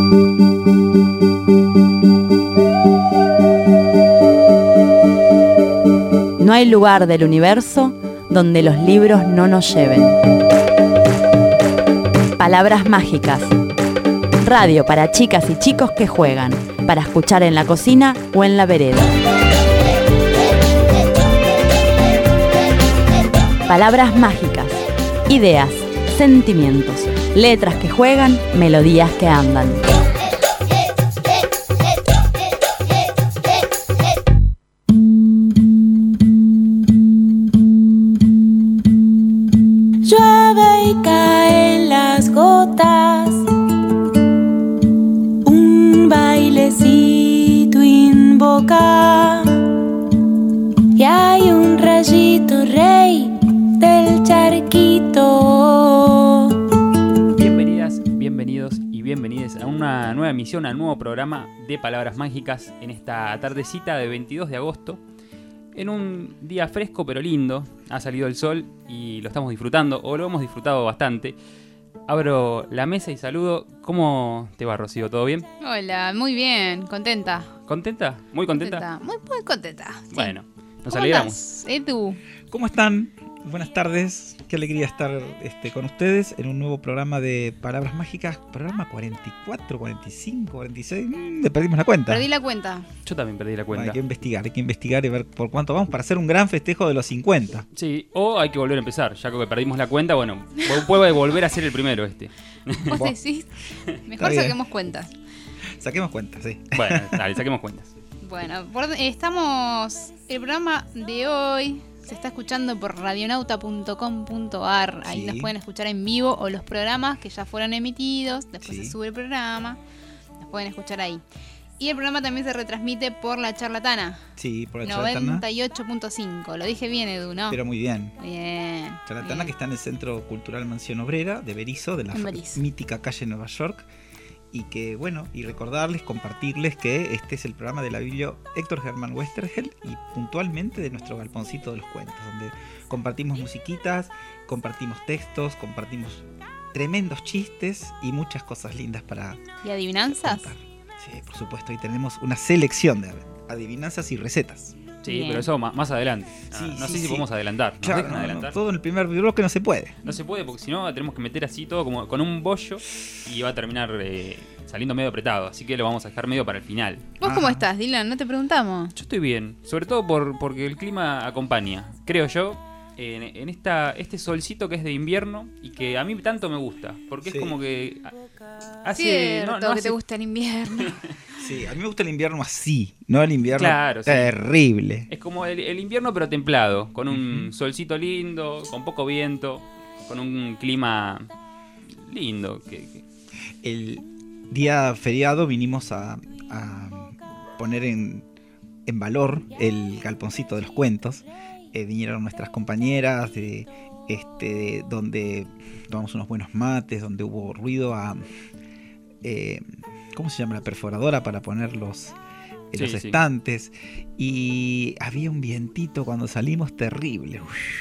No hay lugar del universo donde los libros no nos lleven. Palabras mágicas. Radio para chicas y chicos que juegan, para escuchar en la cocina o en la vereda. Palabras mágicas. Ideas, sentimientos, letras que juegan, melodías que andan. Llueve y caen las gotas, un bailecito invoca, y hay un rayito rey del charquito. Bienvenidas, bienvenidos y bienvenides a una nueva emisión, al nuevo programa de Palabras Mágicas en esta tardecita de 22 de agosto. En un día fresco pero lindo, ha salido el sol y lo estamos disfrutando, o lo hemos disfrutado bastante. Abro la mesa y saludo. ¿Cómo te va, Rocío? ¿Todo bien? Hola, muy bien, contenta. ¿Contenta? ¿Muy contenta? Muy contenta. Sí. Bueno, nos ¿Cómo alegramos. andás, Edu? ¿Cómo están? Buenas tardes. Qué alegría estar con ustedes en un nuevo programa de Palabras Mágicas. Programa 44, 45, 46. Le perdimos la cuenta. Perdí la cuenta. Yo también perdí la cuenta. Hay que investigar y ver por cuánto vamos para hacer un gran festejo de los 50. Sí, o hay que volver a empezar. Ya que perdimos la cuenta, bueno, puede volver a ser el primero este. ¿Vos decís? Mejor bien. saquemos cuentas. Saquemos cuentas, sí. Bueno, dale, saquemos cuentas. Bueno, estamos... El programa de hoy se está escuchando por radionauta.com.ar. Ahí Sí. nos pueden escuchar en vivo o los programas que ya fueron emitidos. Después Sí. se sube el programa. Nos pueden escuchar ahí. Y el programa también se retransmite por La Charlatana. Sí, por la Charlatana. 98.5. Lo dije bien, Edu, ¿no? Pero muy bien. Bien. Charlatana, bien. que está en el Centro Cultural Mansión Obrera de Berisso, de la En Berisso. mítica calle Nueva York. Y que, bueno, y recordarles, compartirles que este es el programa de la biblio Héctor Germán Westergel y puntualmente de nuestro galponcito de los cuentos, donde compartimos musiquitas, compartimos textos, compartimos tremendos chistes y muchas cosas lindas para ¿Y adivinanzas? contar. Sí, por supuesto, y tenemos una selección de adivinanzas y recetas. Sí, Bien. pero eso más adelante. Sí, No sí, sé si sí. podemos adelantar. ¿Nos Claro, dejan no, adelantar? todo en el primer bloque no se puede. No se puede porque si no tenemos que meter así todo como con un bollo y va a terminar saliendo medio apretado. Así que lo vamos a dejar medio para el final. ¿Vos cómo Ajá. estás, Dylan? ¿No te preguntamos? Yo estoy bien, sobre todo porque el clima acompaña, creo yo, en este solcito que es de invierno y que a mí tanto me gusta. Porque Sí. es como que hace... Cierto, no que hace- te gusta el invierno. Sí, a mí me gusta el invierno así, no el invierno Claro, sí. terrible. Es como el invierno pero templado, con un Ujú. solcito lindo, con poco viento, con un clima lindo. El día feriado vinimos a poner en valor el galponcito de los cuentos. Vinieron nuestras compañeras de donde tomamos unos buenos mates, donde hubo ruido a ¿cómo se llama? La perforadora para poner los Sí, sí. estantes. Y había un vientito cuando salimos terrible.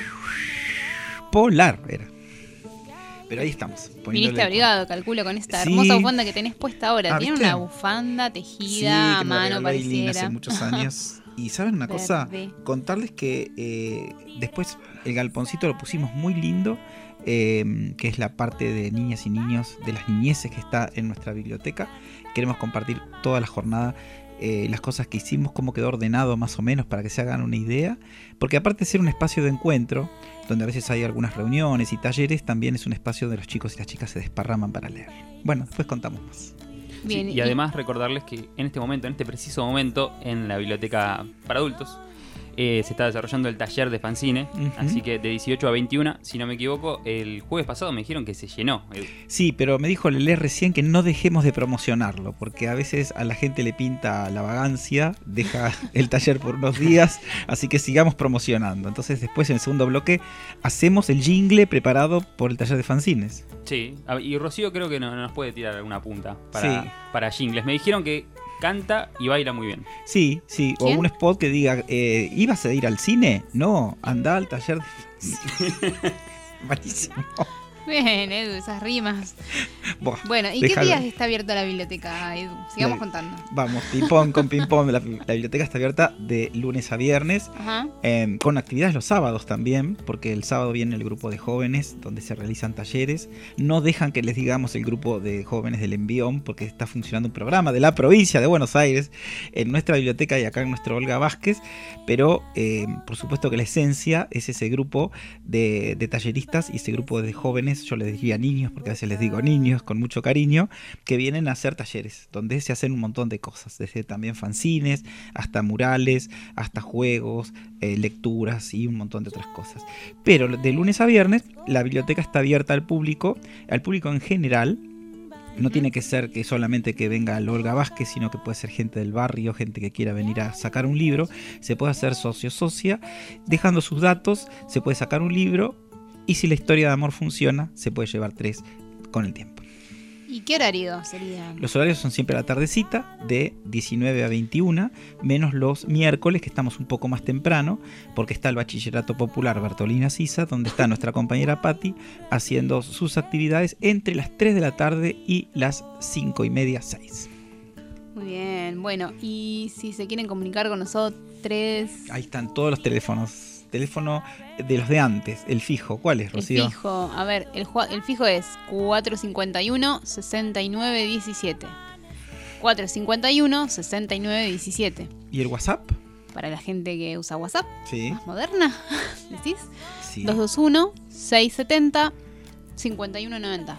Polar era. Pero ahí estamos. poniéndole- Viniste abrigado, calculo, con esta Sí. hermosa bufanda que tenés puesta ahora. Ah, Tiene ¿viste? una bufanda Sí, tejida a que me la mano, regaló Aileen pareciera. hace muchos años. Y ¿saben una cosa? Verde. Contarles que después el galponcito lo pusimos muy lindo, que es la parte de niñas y niños, de las niñeces que está en nuestra biblioteca. Queremos compartir toda la jornada las cosas que hicimos, cómo quedó ordenado más o menos para que se hagan una idea. Porque aparte de ser un espacio de encuentro, donde a veces hay algunas reuniones y talleres, también es un espacio donde los chicos y las chicas se desparraman para leer. Bueno, después contamos más. Bien, Y además recordarles que en este momento, en este preciso momento, en la biblioteca para adultos, se está desarrollando el taller de fanzine. Ujú. Así que de 18 a 21, si no me equivoco, el jueves pasado me dijeron que se llenó. Sí, pero me dijo Lelé recién que no dejemos de promocionarlo, porque a veces a la gente le pinta la vagancia, deja el taller por unos días, así que sigamos promocionando. Entonces después en el segundo bloque hacemos el jingle preparado por el taller de fanzines. Sí, y Rocío creo que nos puede tirar alguna punta Sí. para jingles. Me dijeron que canta y baila muy bien. Sí, sí, o ¿Quién? un spot que diga, ¿ibas a ir al cine? No, anda al taller de fanzines. Malísimo. Bien, Edu, esas rimas. Buah, Bueno, ¿y déjalo. qué días está abierta la biblioteca, Edu? Sigamos contando. Vamos, ping-pong con ping-pong. La biblioteca está abierta de lunes a viernes, Ajá. con actividades los sábados también, porque el sábado viene el grupo de jóvenes donde se realizan talleres. No dejan que les digamos el grupo de jóvenes del Envión, porque está funcionando un programa de la provincia de Buenos Aires en nuestra biblioteca y acá en nuestro Olga Vázquez, pero por supuesto que la esencia es ese grupo de talleristas y ese grupo de jóvenes, yo les diría niños, porque a veces les digo niños con mucho cariño, que vienen a hacer talleres, donde se hacen un montón de cosas, desde también fanzines, hasta murales, hasta juegos, lecturas y un montón de otras cosas. Pero de lunes a viernes la biblioteca está abierta al público en general. No tiene que ser que solamente que venga el Olga Vázquez, sino que puede ser gente del barrio, gente que quiera venir a sacar un libro. Se puede hacer socio-socia, dejando sus datos, se puede sacar un libro y si la historia de amor funciona, se puede llevar 3 con el tiempo. ¿Y qué horario sería? Los horarios son siempre a la tardecita, de 19 a 21, menos los miércoles, que estamos un poco más temprano, porque está el Bachillerato Popular Bertolina Sisa, donde está nuestra compañera Patti haciendo sus actividades entre las 3 de la tarde y las 5:30, 6. Muy bien, bueno, y si se quieren comunicar con nosotros, Ahí están todos los teléfonos. Teléfono de los de antes, el fijo. ¿Cuál es, Rocío? el fijo, a ver, el fijo es 451-6917. 451-6917. ¿Y el WhatsApp? Para la gente que usa WhatsApp, Sí. más moderna, ¿decís? Sí. 221-670-5190.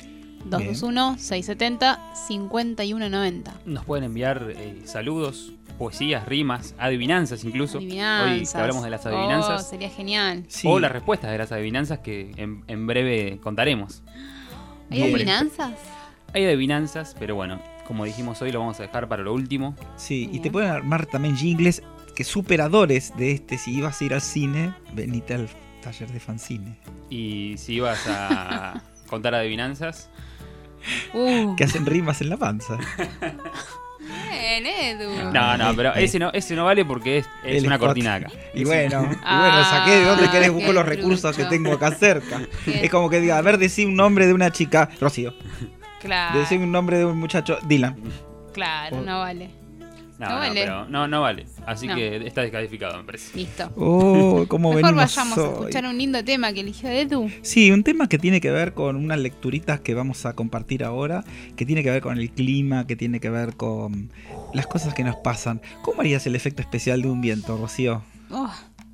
221-670-5190. Nos pueden enviar saludos, poesías, rimas, adivinanzas incluso. Adivinanzas. Hoy que hablamos de las adivinanzas. Oh, sería genial. Sí. O las respuestas de las adivinanzas que en breve contaremos. ¿Hay Bien. adivinanzas? Hay adivinanzas, pero bueno, como dijimos hoy, lo vamos a dejar para lo último. Sí, y Bien. te pueden armar también jingles que superadores de este. Si ibas a ir al cine, venite al taller de fanzine. Y si ibas a contar adivinanzas, Que hacen rimas en la panza. Bien, Edu. no, pero ese no vale porque es El una spot. cortina acá. Y bueno, Ah, saqué de dónde querés, busco qué los recursos que trucho. tengo acá cerca. Bien. Es como que diga, a ver, decí un nombre de una chica, Rocío. Claro, Decí un nombre de un muchacho, Dylan. claro, no vale. No, No vale. pero no vale. Así No. que está descalificado, me parece. Listo. Oh, cómo Mejor venimos vayamos a hoy. escuchar un lindo tema que eligió Edu. Sí, un tema que tiene que ver con unas lecturitas que vamos a compartir ahora, que tiene que ver con el clima, que tiene que ver con las cosas que nos pasan. ¿Cómo harías el efecto especial de un viento, Rocío? Oh,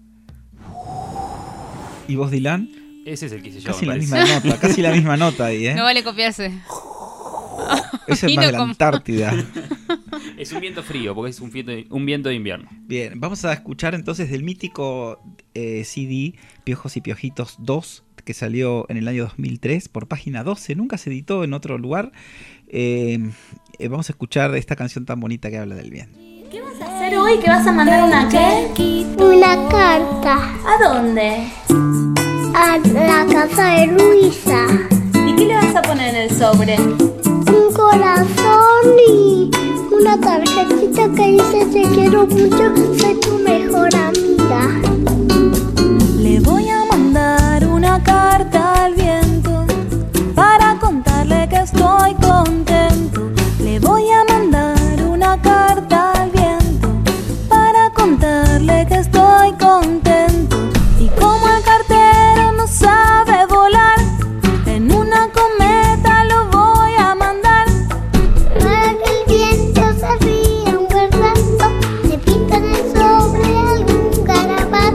¿Y vos, Dylan? Ese es el que hice yo, Casi me la parece. misma nota, casi la misma nota ahí, ¿eh? no vale copiarse. Eso es y más no de la com- Antártida. Es un viento frío, porque es un viento de invierno. Bien, vamos a escuchar entonces del mítico CD Piojos y Piojitos 2, que salió en el año 2003 por Página 12, nunca se editó en otro lugar. Vamos a escuchar esta canción tan bonita que habla del viento. ¿Qué vas a hacer hoy? ¿Que vas a mandar una qué? Una carta ¿A dónde? a la casa de Luisa. ¿Y qué le vas a poner en el sobre? Un corazón y una tarjetita que dice te quiero mucho, soy tu mejor amiga. Le voy a mandar una carta al viento para contarle que estoy contento. Le voy a mandar una carta al viento para contarle que estoy contento. Y como el cartero no sabe volar, en una cometa lo voy a mandar. Para que el viento se ría un buen rato, le pintan el sobre algún garabato.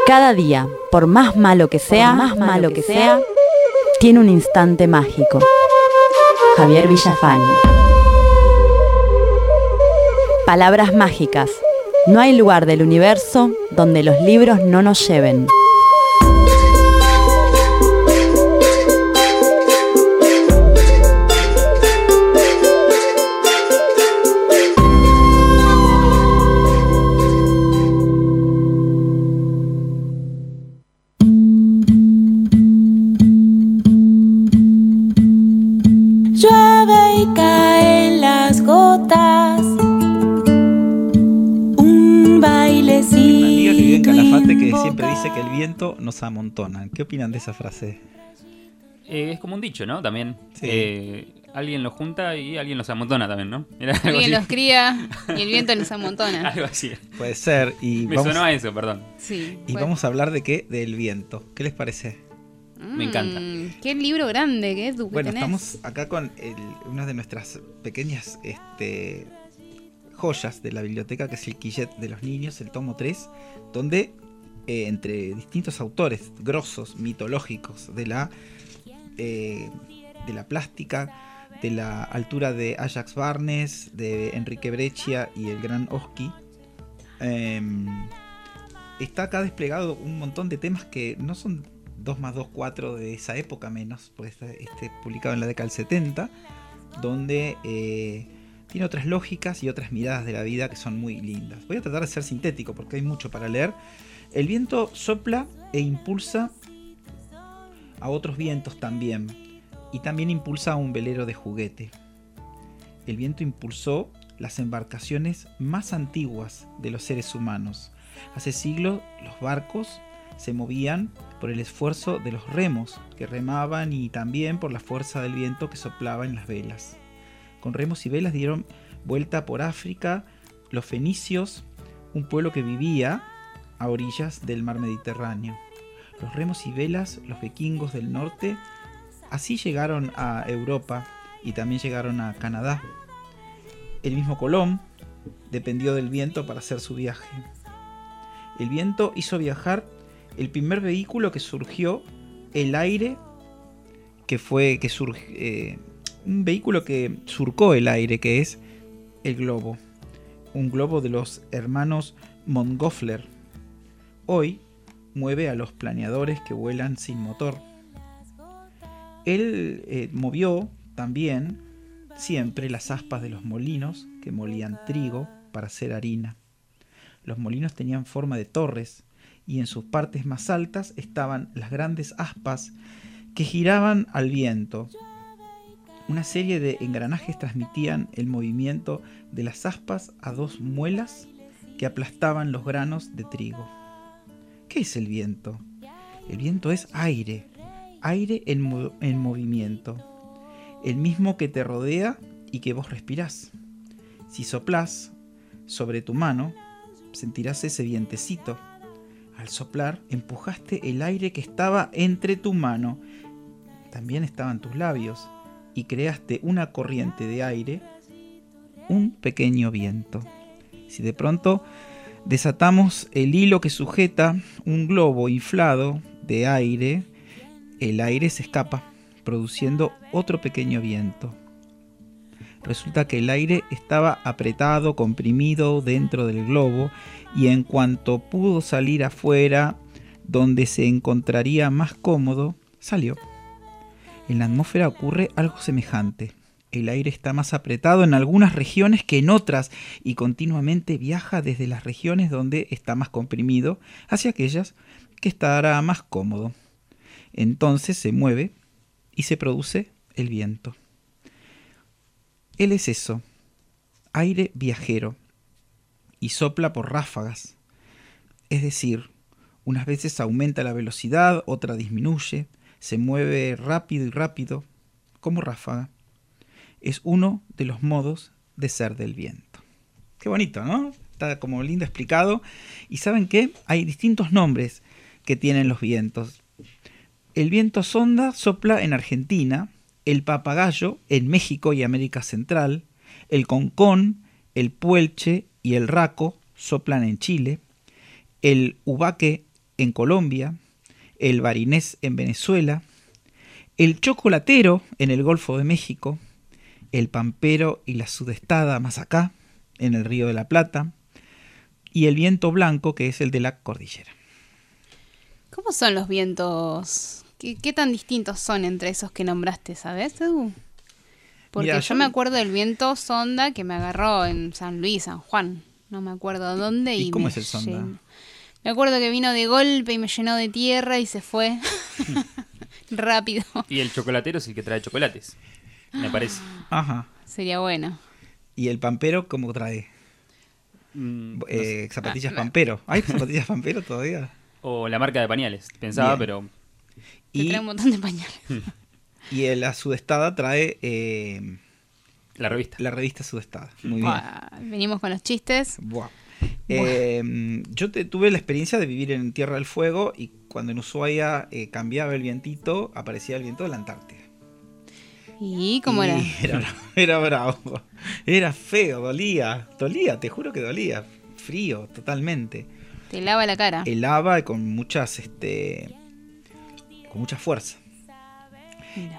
Cada día, por más malo que sea, tiene un instante mágico. Javier Villafañe. Palabras mágicas. No hay lugar del universo donde los libros no nos lleven. Llueve y caen las gotas. Un bailecito. Una amiga que vive en Calafate que siempre dice que el viento nos amontona. ¿Qué opinan de esa frase? Es como un dicho, ¿no? También. Sí. Alguien los junta y alguien los amontona también, ¿no? Era algo Alguien así. los cría y el viento los amontona. Algo así. Puede ser. Y Me sonó a eso, perdón. Sí. y vamos a hablar de qué? Del viento. ¿Qué les parece? Me encanta. Qué libro grande que es, Bueno, tenés. estamos acá con una de nuestras pequeñas joyas de la biblioteca, que es el Quillet de los Niños, el tomo 3, donde entre distintos autores grosos, mitológicos de la plástica, de la altura de Ajax Barnes, de Enrique Breccia y el gran Oski, está acá desplegado un montón de temas que no son 2 más 2, 4 de esa época menos, porque está publicado en la década del 70, donde tiene otras lógicas y otras miradas de la vida que son muy lindas. Voy a tratar de ser sintético porque hay mucho para leer. El viento sopla e impulsa a otros vientos también, y también impulsa a un velero de juguete. El viento impulsó las embarcaciones más antiguas de los seres humanos. Hace siglos los barcos se movían por el esfuerzo de los remos que remaban y también por la fuerza del viento que soplaba en las velas. Con remos y velas dieron vuelta por África los fenicios, un pueblo que vivía a orillas del mar Mediterráneo. Los remos y velas, los vikingos del norte, así llegaron a Europa y también llegaron a Canadá. El mismo Colón dependió del viento para hacer su viaje. El viento hizo viajar el primer vehículo que surgió, el aire, un vehículo que surcó el aire, que es el globo. Un globo de los hermanos Montgolfier. Hoy mueve a los planeadores que vuelan sin motor. Él movió también siempre las aspas de los molinos que molían trigo para hacer harina. Los molinos tenían forma de torres y en sus partes más altas estaban las grandes aspas que giraban al viento. Una serie de engranajes transmitían el movimiento de las aspas a 2 muelas que aplastaban los granos de trigo. ¿Qué es el viento? El viento es aire en movimiento, el mismo que te rodea y que vos respirás. Si soplás sobre tu mano, sentirás ese vientecito. Al soplar, empujaste el aire que estaba entre tu mano, también estaban tus labios, y creaste una corriente de aire, un pequeño viento. Si de pronto desatamos el hilo que sujeta un globo inflado de aire, el aire se escapa, produciendo otro pequeño viento. Resulta que el aire estaba apretado, comprimido dentro del globo, y en cuanto pudo salir afuera, donde se encontraría más cómodo, salió. En la atmósfera ocurre algo semejante. El aire está más apretado en algunas regiones que en otras, y continuamente viaja desde las regiones donde está más comprimido hacia aquellas que estará más cómodo. Entonces se mueve y se produce el viento. Él es eso, aire viajero, y sopla por ráfagas. Es decir, unas veces aumenta la velocidad, otra disminuye, se mueve rápido y rápido, como ráfaga. Es uno de los modos de ser del viento. Qué bonito, ¿no? Está como lindo explicado. Y ¿saben qué? Hay distintos nombres que tienen los vientos. El viento sonda sopla en Argentina, el papagayo en México y América Central, el concón, el puelche y el raco soplan en Chile, el ubaque en Colombia, el barinés en Venezuela, el chocolatero en el Golfo de México, el pampero y la sudestada más acá, en el Río de la Plata, y el viento blanco, que es el de la cordillera. ¿Cómo son los vientos? ¿Qué tan distintos son entre esos que nombraste, sabes, Edu? Porque Mirá, yo me acuerdo del viento sonda que me agarró en San Luis, San Juan. No me acuerdo dónde. ¿Y cómo es el sonda? Me acuerdo que vino de golpe y me llenó de tierra y se fue rápido. Y el chocolatero es el que trae chocolates, me parece. Ajá. Sería bueno. ¿Y el pampero cómo trae? No sé. Zapatillas pampero. ¿Hay zapatillas pampero todavía? O la marca de pañales, pensaba, Bien. pero... Te trae un montón de pañales. Y la sudestada trae La revista. la revista Sudestada. Muy bien. Venimos con los chistes. Buah. Yo tuve la experiencia de vivir en Tierra del Fuego y cuando en Ushuaia cambiaba el vientito, aparecía el viento de la Antártida. ¿Y cómo era? Era bravo. Era feo, dolía, te juro que dolía. Frío, totalmente. Te lava la cara. Helaba con mucha fuerza. Mira.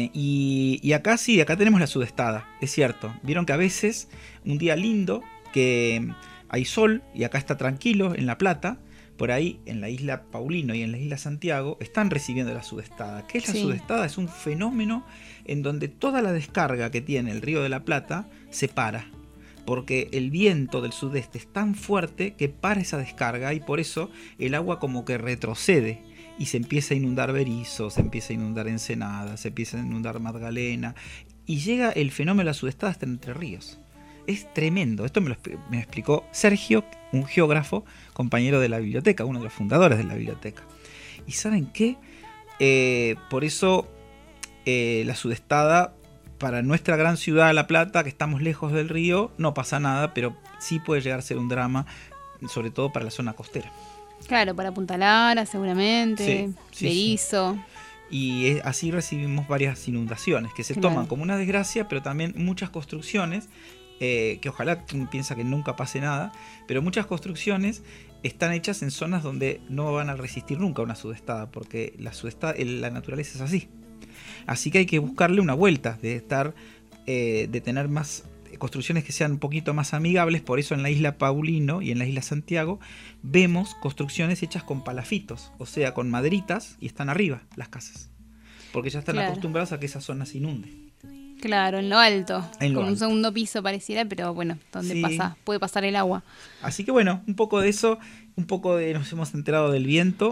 Y acá sí, acá tenemos la sudestada, es cierto. Vieron que a veces, un día lindo, que hay sol y acá está tranquilo en La Plata, por ahí en la isla Paulino y en la isla Santiago están recibiendo la sudestada. ¿Qué es la sudestada? Es un fenómeno en donde toda la descarga que tiene el río de la Plata se para, porque el viento del sudeste es tan fuerte que para esa descarga y por eso el agua como que retrocede y se empieza a inundar Berisso, se empieza a inundar Ensenada, se empieza a inundar Magdalena y llega el fenómeno de la sudestada hasta Entre Ríos. Es tremendo. Esto me explicó Sergio, un geógrafo, compañero de la biblioteca, uno de los fundadores de la biblioteca. ¿Y saben qué? Por eso la sudestada, para nuestra gran ciudad, La Plata, que estamos lejos del río, no pasa nada, pero sí puede llegar a ser un drama, sobre todo para la zona costera. Claro, para Punta Lara seguramente, Berisso. Y así recibimos varias inundaciones que se toman como una desgracia, pero también muchas construcciones, que ojalá uno piensa que nunca pase nada, pero muchas construcciones están hechas en zonas donde no van a resistir nunca una sudestada, porque la naturaleza es así. Así que hay que buscarle una vuelta, de tener más construcciones que sean un poquito más amigables. Por eso en la isla Paulino y en la isla Santiago vemos construcciones hechas con palafitos, o sea, con maderitas, y están arriba las casas, porque ya están acostumbrados a que esa zona se inunde. Claro, en lo alto, como un segundo piso pareciera, pero bueno, donde puede pasar el agua. Así que bueno, un poco de eso, nos hemos enterado del viento.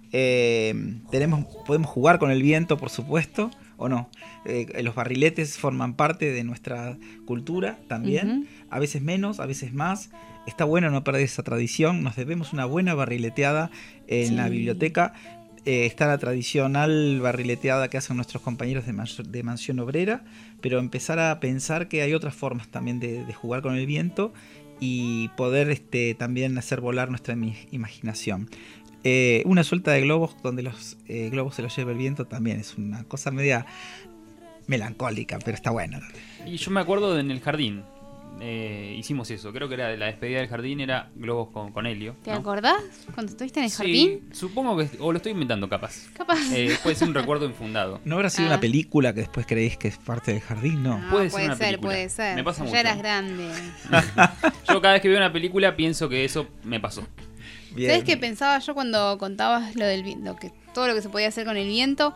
Podemos jugar con el viento, por supuesto, o no. Los barriletes forman parte de nuestra cultura también, a veces menos, a veces más. Está bueno no perder esa tradición, nos debemos una buena barrileteada en la biblioteca. Está la tradicional barrileteada que hacen nuestros compañeros de Mansión Obrera, pero empezar a pensar que hay otras formas también de jugar con el viento y poder también hacer volar nuestra imaginación. Una suelta de globos donde los globos se los lleva el viento también es una cosa media melancólica, pero está buena. Y yo me acuerdo en el jardín, hicimos eso, creo que era la despedida del jardín, era globos con helio. ¿Te acordás cuando estuviste en el jardín? Sí, supongo que, o lo estoy inventando capaz. Puede ser un recuerdo infundado. ¿No habrá sido una película que después creéis que es parte del jardín? No. Puede ser. Me pasa mucho. Ya eras grande. Yo cada vez que veo una película pienso que eso me pasó. Bien. ¿Sabes qué pensaba yo cuando contabas todo lo que se podía hacer con el viento?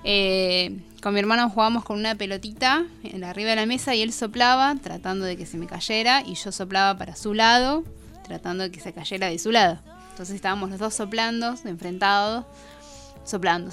Con mi hermano jugábamos con una pelotita arriba de la mesa y él soplaba tratando de que se me cayera y yo soplaba para su lado tratando de que se cayera de su lado. Entonces estábamos los dos soplando, enfrentados, soplando.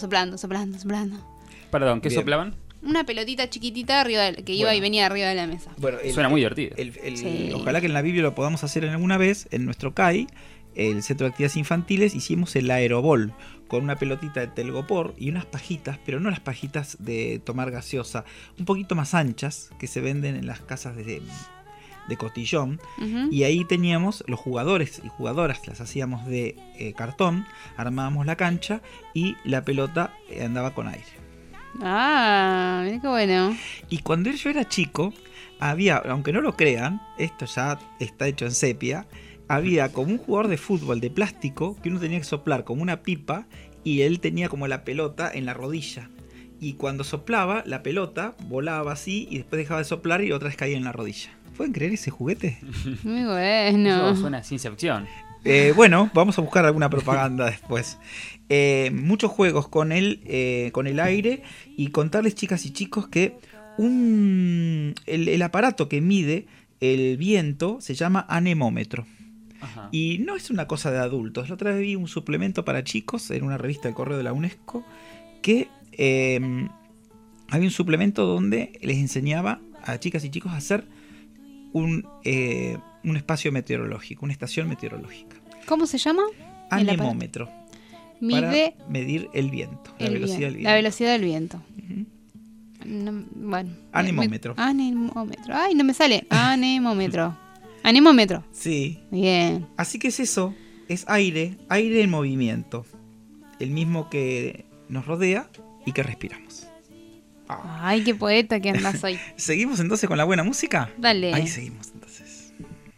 Perdón, ¿qué soplaban? Una pelotita chiquitita que iba y venía arriba de la mesa. Bueno, suena muy divertido. Ojalá que en la Biblia lo podamos hacer alguna vez en nuestro CAI. El Centro de Actividades Infantiles, hicimos el aerobol con una pelotita de telgopor y unas pajitas, pero no las pajitas de tomar gaseosa, un poquito más anchas, que se venden en las casas de cotillón. Y ahí teníamos los jugadores y jugadoras, las hacíamos de cartón, armábamos la cancha y la pelota andaba con aire. Mira qué bueno. Y cuando yo era chico, había, aunque no lo crean, esto ya está hecho en sepia, había como un jugador de fútbol de plástico que uno tenía que soplar como una pipa y él tenía como la pelota en la rodilla. Y cuando soplaba, la pelota volaba así y después dejaba de soplar y otra vez caía en la rodilla. ¿Pueden creer ese juguete? Muy bueno. Eso suena a ciencia ficción. Bueno, vamos a buscar alguna propaganda después. Muchos juegos con el aire y contarles, chicas y chicos, que el aparato que mide el viento se llama anemómetro. Ajá. Y no es una cosa de adultos. La otra vez vi un suplemento para chicos en una revista del Correo de la UNESCO que había un suplemento donde les enseñaba a chicas y chicos a hacer un espacio meteorológico, una estación meteorológica. ¿Cómo se llama? Anemómetro. Mide para medir el viento, la velocidad del viento. La velocidad del viento. Ujú. No, bueno. Anemómetro. Anemómetro. Ay, no me sale. Anemómetro. Anemómetro. Sí. Bien. Así que es eso, es aire en movimiento. El mismo que nos rodea y que respiramos. Ay, qué poeta que andas hoy. ¿Seguimos entonces con la buena música? Dale. Ahí seguimos entonces.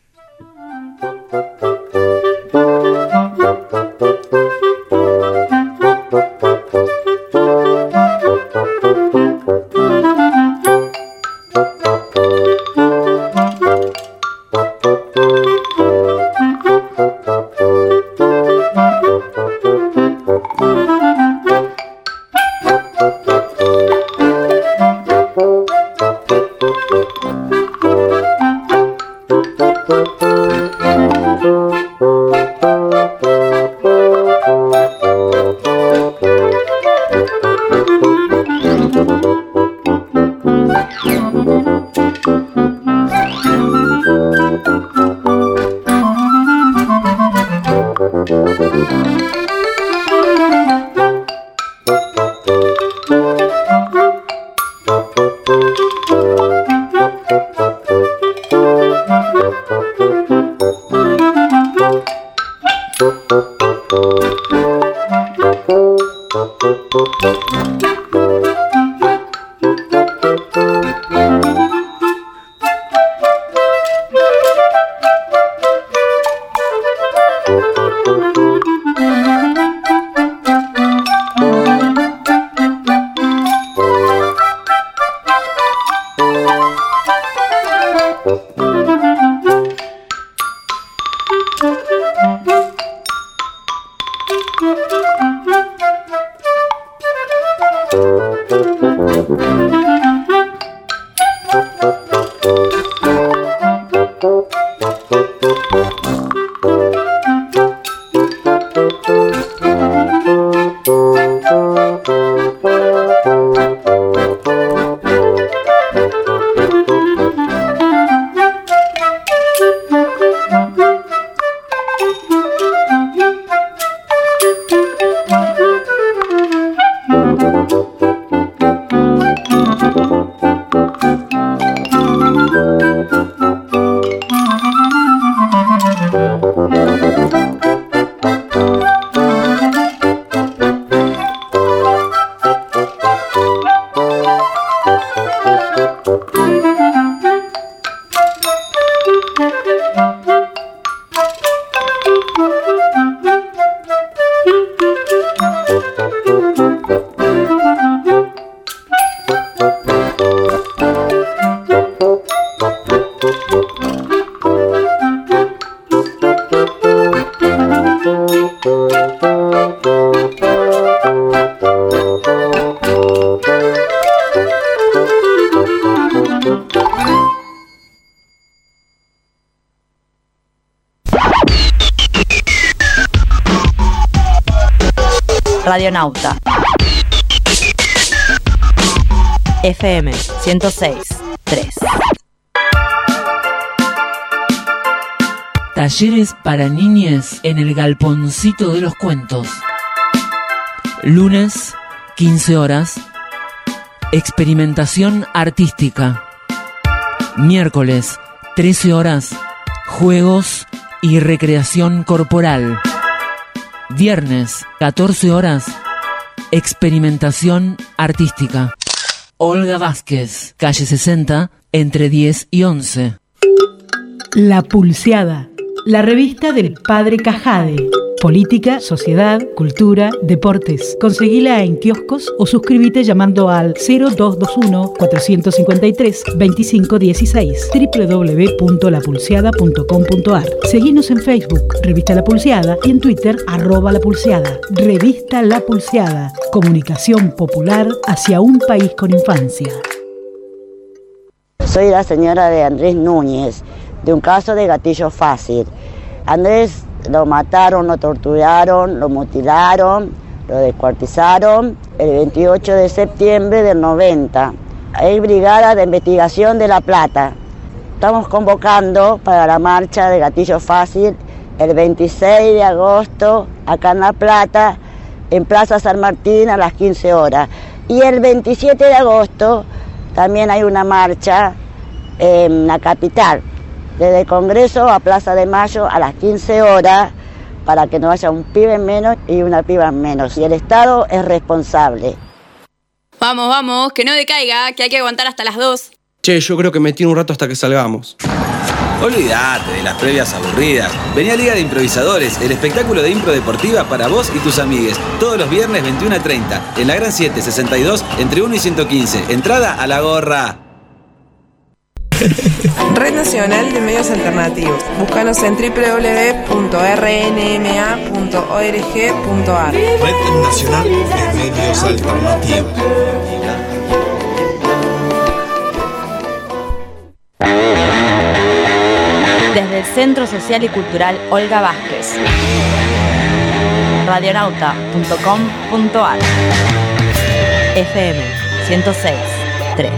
Radionauta FM 106.3. Talleres para niñes en el Galponcito de los Cuentos. Lunes, 15 horas. Experimentación artística. Miércoles, 13 horas. Juegos y recreación corporal. Viernes, 14 horas. Experimentación artística. Olga Vázquez, calle 60, entre 10 y 11. La Pulseada, La revista del Padre Cajade. Política, sociedad, cultura, deportes. Conseguila en kioscos o suscríbete llamando al 0221-453-2516 www.lapulseada.com.ar. Seguinos en Facebook, Revista La Pulseada, y en Twitter, @lapulseada. Revista La Pulseada. Comunicación popular hacia un país con infancia. Soy la señora de Andrés Núñez, de un caso de gatillo fácil. Andrés lo mataron, lo torturaron, lo mutilaron, lo descuartizaron el 28 de septiembre del 90. Hay brigada de investigación de La Plata. Estamos convocando para la marcha de gatillo fácil el 26 de agosto acá en La Plata, en Plaza San Martín a las 15 horas. Y el 27 de agosto también hay una marcha en la capital, desde el Congreso a Plaza de Mayo a las 15 horas, para que no haya un pibe menos y una piba menos. Y el Estado es responsable. Vamos, vamos, que no decaiga, que hay que aguantar hasta las 2. Che, yo creo que me tiro un rato hasta que salgamos. Olvídate de las previas aburridas. Vení a Liga de Improvisadores, el espectáculo de impro deportiva para vos y tus amigues. Todos los viernes 21:30, en la Gran 762, entre 1 y 115. Entrada a la gorra. Red Nacional de Medios Alternativos. Búscanos en www.rnma.org.ar. Red Nacional de Medios Alternativos. Desde el Centro Social y Cultural Olga Vázquez. Radionauta.com.ar. FM 106.3.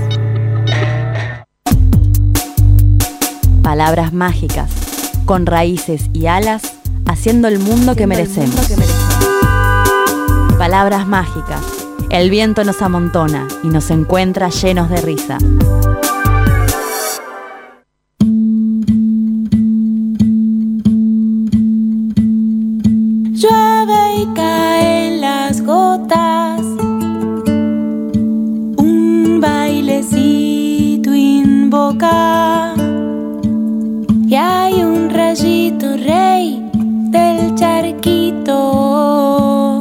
Palabras mágicas, con raíces y alas, haciendo el mundo que merecemos. Palabras mágicas. El viento nos amontona y nos encuentra llenos de risa. Llueve y caen las gotas, un bailecito invoca, y hay un rayito rey del charquito.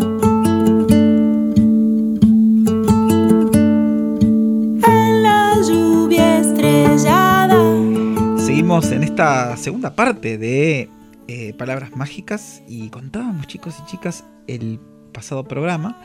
En la lluvia estrellada. Seguimos en esta segunda parte de Palabras Mágicas, y contábamos, chicos y chicas, el pasado programa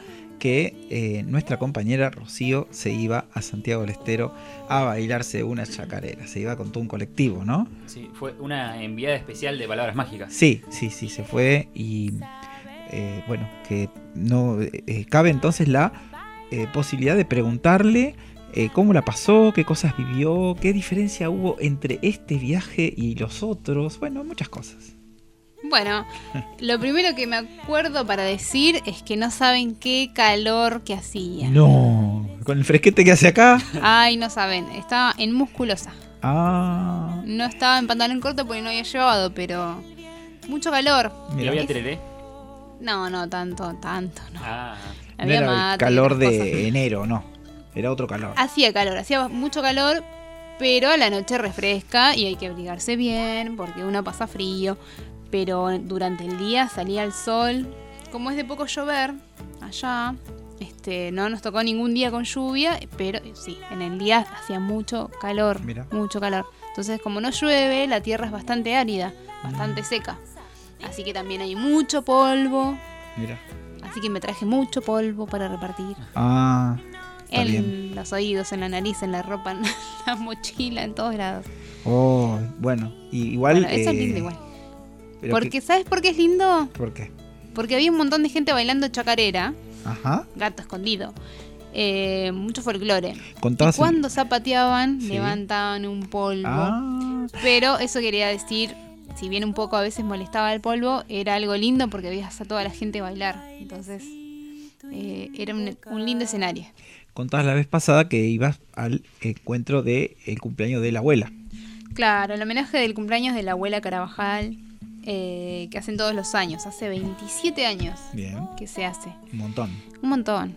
que nuestra compañera Rocío se iba a Santiago del Estero a bailarse una chacarera. Se iba con todo un colectivo, ¿no? Sí, fue una enviada especial de Palabras Mágicas. Sí, se fue, y bueno, que no cabe entonces la posibilidad de preguntarle cómo la pasó, qué cosas vivió, qué diferencia hubo entre este viaje y los otros. Bueno, muchas cosas. Bueno, lo primero que me acuerdo para decir es que no saben qué calor que hacía. No, con el fresquete que hace acá. Ay, no saben, estaba en musculosa. Ah. No estaba en pantalón corto porque no había llevado, pero mucho calor. ¿Y había tereré? No, tanto, no. No Había era mate, el calor otras de cosas. enero, no. Era otro calor. Hacía calor, hacía mucho calor, pero a la noche refresca y hay que abrigarse bien porque uno pasa frío. Pero durante el día salía el sol. Como es de poco llover allá, no nos tocó ningún día con lluvia, pero sí, en el día hacía mucho calor. Mirá. Mucho calor. Entonces, como no llueve, la tierra es bastante árida, bastante seca. Así que también hay mucho polvo. Mira. Así que me traje mucho polvo para repartir. Ah, está en bien. los oídos, en la nariz, en la ropa, en la mochila, en todos lados. Oh, bueno, y igual. Bueno, eso es lindo igual. Porque, que... ¿sabes por qué es lindo? ¿Por qué? Porque había un montón de gente bailando chacarera. Ajá. Gato escondido. Mucho folclore. Contabas y cuando zapateaban, sí, levantaban un polvo. Ah. Pero eso quería decir, si bien un poco a veces molestaba el polvo, era algo lindo porque veías a toda la gente bailar. Entonces, era un lindo escenario. Contabas la vez pasada que ibas al encuentro del cumpleaños de la abuela. Claro, el homenaje del cumpleaños de la abuela Carabajal, que hacen todos los años. Hace 27 años. Bien. Que se hace. Un montón. Un montón.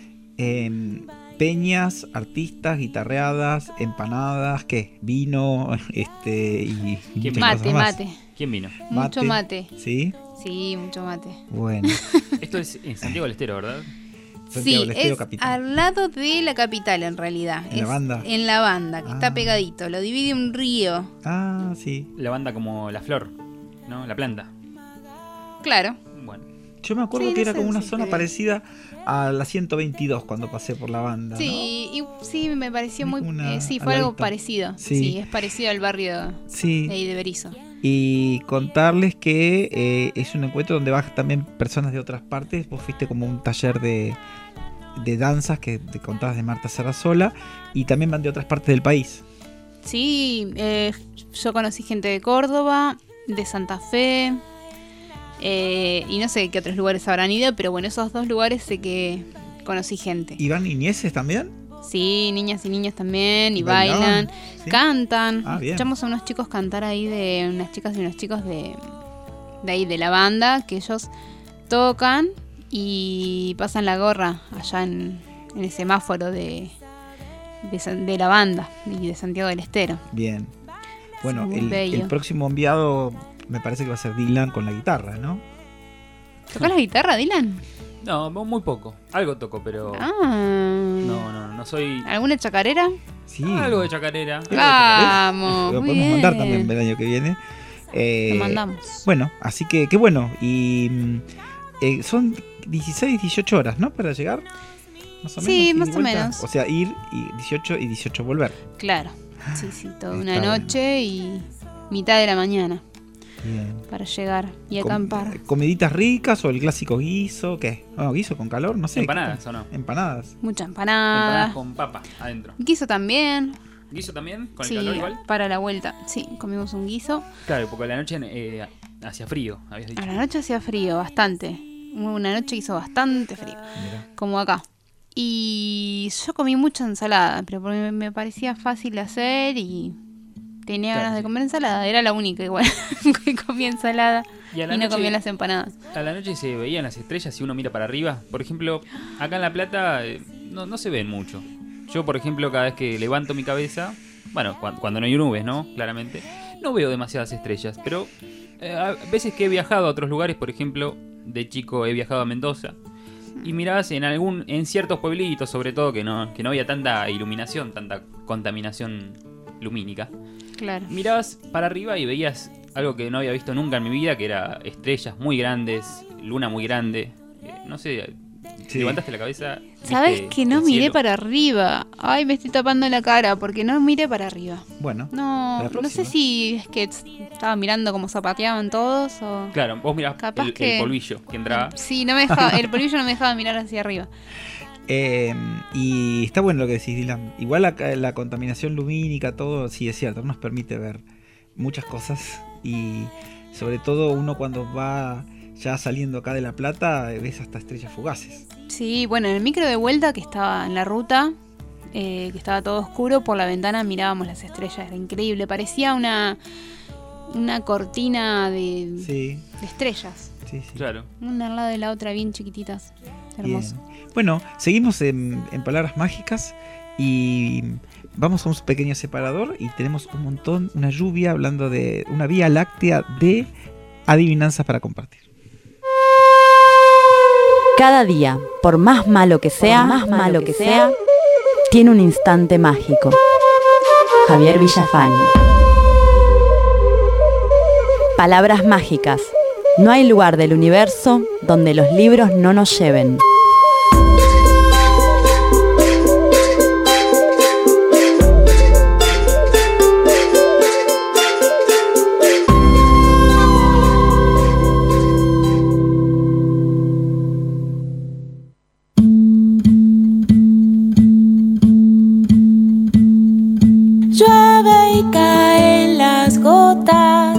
Peñas, artistas, guitarreadas, empanadas, ¿qué? Vino, y mate. ¿Quién vino? Mucho mate. ¿Sí? Sí, mucho mate. Bueno. Esto es en Santiago del Estero, ¿verdad? Santiago Sí, del Estero, es capital. al lado de la capital en realidad. ¿En la banda? En la banda, que está pegadito. Lo divide un río. Ah, sí. La banda como la flor, ¿no? La planta. Claro. Bueno. Yo me acuerdo Sí, que no era sé como una si zona te- parecida a la 122 cuando pasé por la banda, Sí, y sí, me pareció muy... Una sí, fue al algo ladito. parecido. Sí. Sí, es parecido al barrio Sí. de ahí de Berizo. Y contarles que es un encuentro donde van también personas de otras partes. Vos fuiste como un taller de danzas que te contabas de Marta Sarasola, y también van de otras partes del país. Sí, yo conocí gente de Córdoba, de Santa Fe, y no sé qué otros lugares habrán ido, pero bueno, esos dos lugares sé que conocí gente. ¿Y van niñeces también? Sí, niñas y niños también, y ¿Bailaban? bailan, Sí. cantan. Ah, bien. Escuchamos a unos chicos cantar ahí, de unas chicas y unos chicos de ahí, de la banda, que ellos tocan y pasan la gorra allá en el semáforo de la banda y de Santiago del Estero. Bien. Bueno, Sí, muy bello. el próximo enviado me parece que va a ser Dylan con la guitarra, ¿no? ¿Tocás la guitarra, Dylan? No, muy poco. Algo toco, pero... No soy... ¿Alguna chacarera? Sí. Algo de chacarera. Vamos, Lo muy podemos bien. mandar también el año que viene. Lo mandamos. Bueno, así que qué bueno. Y son 16, 18 horas, ¿no? Para llegar. Más o menos. Sí, ida y más o vuelta. menos. O sea, ir y 18 y 18 volver. Claro. Sí, toda una Está noche y mitad de la mañana Bien. para llegar y acampar. ¿Comiditas ricas o el clásico guiso? ¿Qué? No, guiso con calor, no sé. ¿Empanadas o no? Empanadas. Mucha Empanadas empanada. con papa adentro. Guiso también. ¿Guiso también? ¿Con Sí, el calor igual? para la vuelta. Sí, comimos un guiso. Claro, porque a la noche hacía frío, habías dicho. A la noche hacía frío, bastante. Hubo una noche que hizo bastante frío. Como acá. Y yo comí mucha ensalada, pero porque me parecía fácil de hacer y tenía ganas de comer ensalada. Era la única igual que comía ensalada Y a y la no noche- comía las empanadas. A la noche se veían las estrellas si uno mira para arriba. Por ejemplo, acá en La Plata no se ven mucho. Yo, por ejemplo, cada vez que levanto mi cabeza, bueno, cuando no hay nubes, ¿no? Claramente, no veo demasiadas estrellas. Pero a veces que he viajado a otros lugares, por ejemplo, de chico he viajado a Mendoza, y mirabas en ciertos pueblitos, sobre todo, que no había tanta iluminación, tanta contaminación lumínica. Claro. Mirabas para arriba y veías algo que no había visto nunca en mi vida, que era estrellas muy grandes, luna muy grande. No sé, levantaste la cabeza. ¿Sabes viste que no el miré cielo. para arriba? Ay, me estoy tapando la cara porque no miré para arriba. Bueno, No, la no sé próxima. si es que estaba mirando cómo zapateaban todos o... Claro, vos mirás Capaz el que- polvillo que entraba. Sí, no me dejaba, el polvillo no me dejaba mirar hacia arriba. Y está bueno lo que decís, Dylan. Igual la contaminación lumínica, todo, sí es cierto, nos permite ver muchas cosas. Y sobre todo uno cuando va ya saliendo acá de La Plata, ves hasta estrellas fugaces. Sí, bueno, en el micro de vuelta que estaba en la ruta, que estaba todo oscuro, por la ventana mirábamos las estrellas, era increíble, parecía una cortina de estrellas, Sí, sí. Claro. una al lado de la otra, bien chiquititas, hermoso. Bien. Bueno, seguimos en Palabras Mágicas y vamos a un pequeño separador y tenemos un montón, una lluvia hablando de una vía láctea de adivinanzas para compartir. Cada día, por más malo que sea, tiene un instante mágico. Javier Villafañe. Palabras mágicas. No hay lugar del universo donde los libros no nos lleven. Llueve y caen las gotas,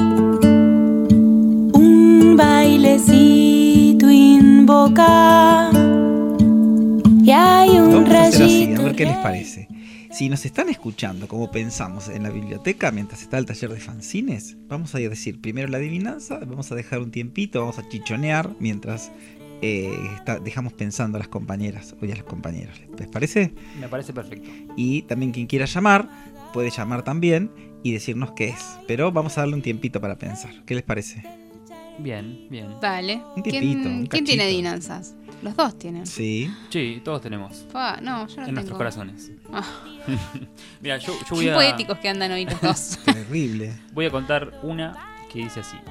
un bailecito invoca y hay un Vamos a hacer así, rayito. a ver qué les parece. Si nos están escuchando como pensamos en la biblioteca mientras está el taller de fanzines, vamos a decir primero la adivinanza, vamos a dejar un tiempito, vamos a chichonear mientras dejamos pensando a las compañeras y a los compañeros. ¿Les parece? Me parece perfecto. Y también quien quiera llamar puede llamar también y decirnos qué es. Pero vamos a darle un tiempito para pensar. ¿Qué les parece? Bien, bien. Dale. Un tiempito, un ¿Quién tiene cachito. adivinanzas? Los dos tienen. Sí. Sí, todos tenemos. No, yo no tengo. En nuestros corazones. Ah. Mira, yo Qué voy a... poéticos que andan hoy los dos. Terrible. Voy a contar una que dice así.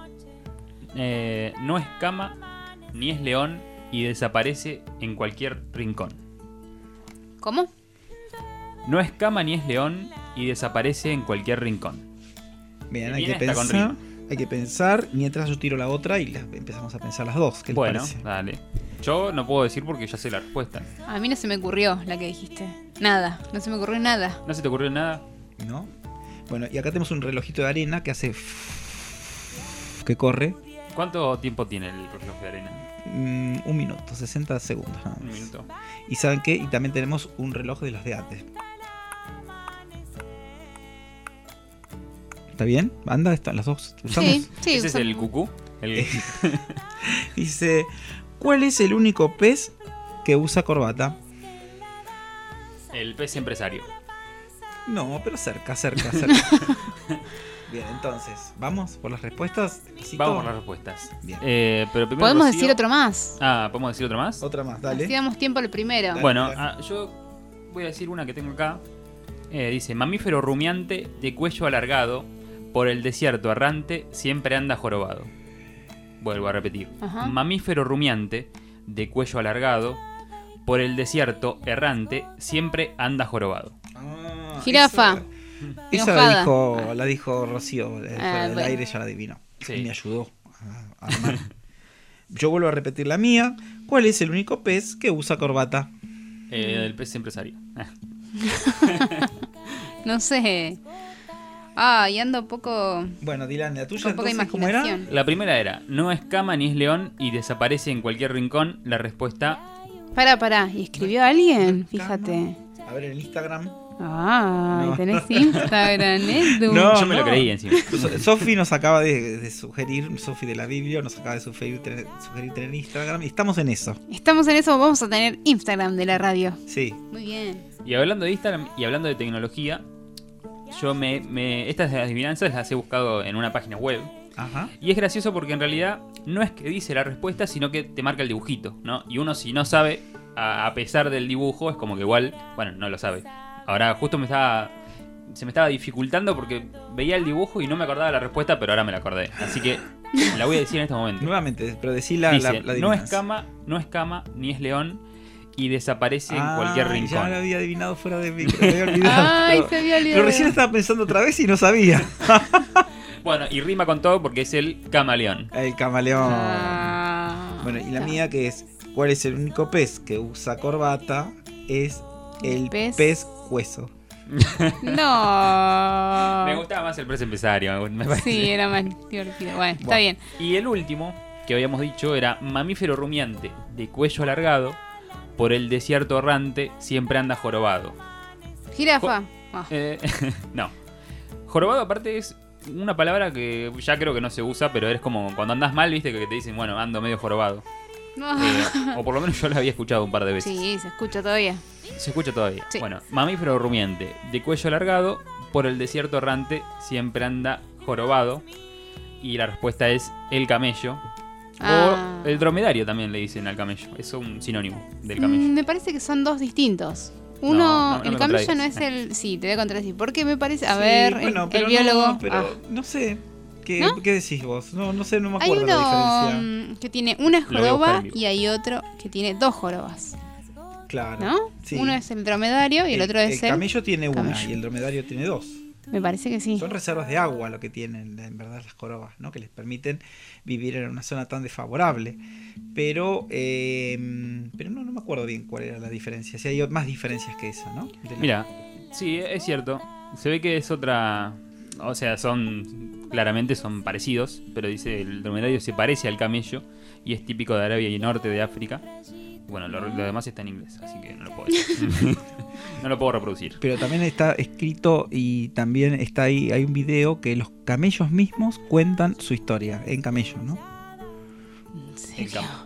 No es cama, ni es león, y desaparece en cualquier rincón. ¿Cómo? No es cama ni es león, y desaparece en cualquier rincón. Bien, Bien, hay que está con pensar. rima. Hay que pensar mientras yo tiro la otra y empezamos a pensar las dos. ¿Qué les Bueno, parece? dale. Yo no puedo decir porque ya sé la respuesta. A mí no se me ocurrió la que dijiste. Nada, no se me ocurrió nada. ¿No se te ocurrió nada? ¿No? Bueno, y acá tenemos un relojito de arena que hace... que corre. ¿Cuánto tiempo tiene el reloj de arena? 1 minuto, 60 segundos. Nada más. 1 minuto. ¿Y saben qué? Y también tenemos un reloj de los de antes. ¿Está bien? ¿Anda? ¿Están las dos? ¿Usamos? Sí, ¿Ese es el cucú? Dice, ¿cuál es el único pez que usa corbata? El pez empresario. No, pero cerca. Bien, entonces, ¿vamos por las respuestas? Vamos por las respuestas. Bien. Pero primero ¿Podemos Rocío- decir otro más? ¿podemos decir otro más? Otra más, dale. Así damos tiempo al primero. Dale. Bueno, yo voy a decir una que tengo acá. Dice, mamífero rumiante de cuello alargado, por el desierto errante siempre anda jorobado. Vuelvo a repetir. Ajá. Mamífero rumiante de cuello alargado, por el desierto errante siempre anda jorobado. Jirafa. Esa Enojada. la dijo Rocío. Fuera del bueno. aire ya la adivinó. Sí. Y me ayudó a armar. Yo vuelvo a repetir la mía. ¿Cuál es el único pez que usa corbata? El pez empresario. No sé. Y ando poco. Bueno, Dylan, la tuya Con poca entonces, ¿cómo era? imaginación. La primera era, no es cama ni es león y desaparece en cualquier rincón. La respuesta, Pará. ¿Y escribió alguien? Fíjate. A ver, en Instagram. No. Tenés Instagram, Edu. yo me lo creí encima. Sofi nos acaba de sugerir, Sofi de la Biblia nos acaba de sugerir tener Instagram y estamos en eso. Estamos en eso, vamos a tener Instagram de la radio. Sí. Muy bien. Y hablando de Instagram y hablando de tecnología, yo estas adivinanzas las he buscado en una página web. Ajá. Y es gracioso porque en realidad no es que dice la respuesta, sino que te marca el dibujito, ¿no? Y uno si no sabe, a pesar del dibujo, es como que igual, bueno, no lo sabe. Ahora justo se me estaba dificultando porque veía el dibujo y no me acordaba la respuesta, pero ahora me la acordé. Así que la voy a decir en este momento. Nuevamente, pero decí la Dice, adivinanza. no es cama, ni es león, y desaparece en cualquier rincón. Ya la había adivinado fuera de mí, me había olvidado. Ay, se había olvidado. Pero recién estaba pensando otra vez y no sabía. Bueno, y rima con todo porque es el camaleón. El camaleón. Bueno, y la mía que es, ¿cuál es el único pez que usa corbata? Es el pez hueso. No. Me gustaba más el pez empresario, me parece. Sí, era más divertido. Bueno, está bien. Y el último que habíamos dicho era mamífero rumiante de cuello alargado, por el desierto errante siempre anda jorobado. Jirafa. No. Jorobado aparte es una palabra que ya creo que no se usa, pero es como cuando andas mal, viste, que te dicen, bueno, ando medio jorobado. O por lo menos yo la había escuchado un par de veces. Sí, se escucha todavía. Se escucha todavía. Sí. Bueno, mamífero rumiante de cuello alargado, por el desierto errante siempre anda jorobado. Y la respuesta es el camello. O el dromedario también le dicen al camello. Es un sinónimo del camello. Me parece que son dos distintos. Uno, No el me camello no es contradigas. el. Sí, te voy a contradecir. Porque me parece. A Sí, ver, bueno, el pero biólogo. No, pero no sé. ¿Qué decís vos? No sé, no me Hay acuerdo la uno diferencia. que tiene una Lo voy a buscar joroba en vivo. y hay otro que tiene dos jorobas. Claro. ¿No? Sí. Uno es el dromedario y el otro es el. El camello tiene una camello. y el dromedario tiene dos. Me parece que sí. Son reservas de agua lo que tienen, en verdad, las jorobas, ¿no? Que les permiten vivir en una zona tan desfavorable. Pero no me acuerdo bien cuál era la diferencia. Si hay más diferencias que esa, ¿no? Mira, sí, es cierto. Se ve que es otra. O sea, claramente son parecidos, pero dice el dromedario se parece al camello y es típico de Arabia y norte de África. Bueno, lo demás está en inglés, así que no lo puedo decir. No lo puedo reproducir. Pero también está escrito y también está ahí, hay un video que los camellos mismos cuentan su historia en camello, ¿no? ¿En serio?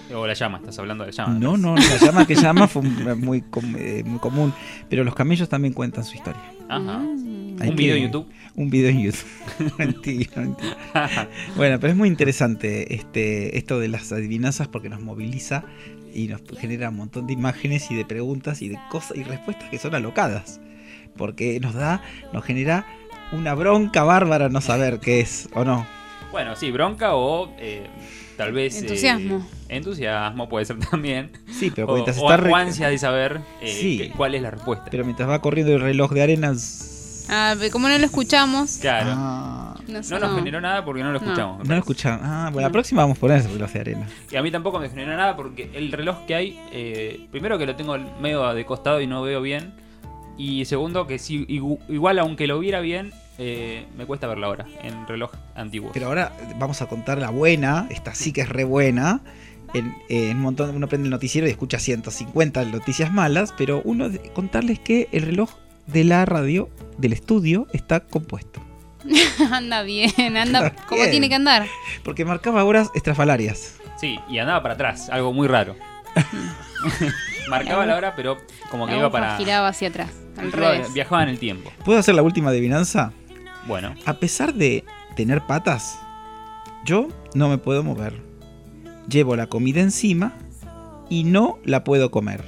O la llama, estás hablando de la llama. No, la llama que llama fue muy común. Pero los camellos también cuentan su historia. Ajá. Hay ¿Un video en YouTube? Un video en YouTube. mentira. Bueno, pero es muy interesante esto de las adivinanzas porque nos moviliza y nos genera un montón de imágenes y de preguntas y de cosas y respuestas que son alocadas. Porque nos genera una bronca bárbara no saber qué es o no. Bueno, sí, bronca o tal vez... Entusiasmo. Entusiasmo puede ser también. Sí, pero mientras está ansia de saber cuál es la respuesta. Pero mientras va corriendo el reloj de arena... como no lo escuchamos... Claro. No nos generó nada porque no lo escuchamos. No lo escuchamos. Bueno, la próxima vamos a poner ese reloj de arena. Y a mí tampoco me generó nada porque el reloj que hay... primero que lo tengo medio de costado y no veo bien. Y segundo que si igual aunque lo viera bien... me cuesta ver la hora en reloj antiguo. Pero ahora vamos a contar la buena. Esta sí que es re buena. En un montón uno prende el noticiero y escucha 150 noticias malas. Pero contarles que el reloj de la radio, del estudio, está compuesto. Anda bien, como tiene que andar. Porque marcaba horas estrafalarias. Sí, y andaba para atrás, algo muy raro. Marcaba la hora, pero como que iba para... giraba hacia atrás, al revés. Viajaba en el tiempo. ¿Puedo hacer la última adivinanza? Bueno. A pesar de tener patas, yo no me puedo mover. Llevo la comida encima y no la puedo comer.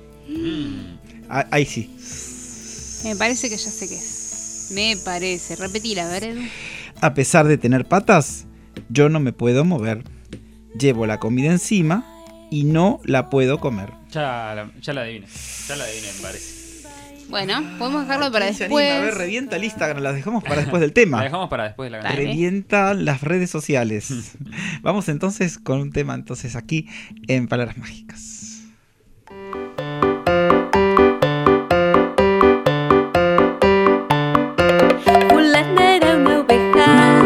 Ahí sí. Me parece que ya sé qué es. Me parece. Repetila, a ver, Edu. A pesar de tener patas, yo no me puedo mover. Llevo la comida encima y no la puedo comer. Ya la adiviné. Me parece. Bueno, podemos dejarlo para después. A ver, revienta el Instagram, las dejamos para después del tema. La dejamos para después de la canción. Revienta las redes sociales. Vamos entonces con un tema aquí en Palabras Mágicas. Fulana era una oveja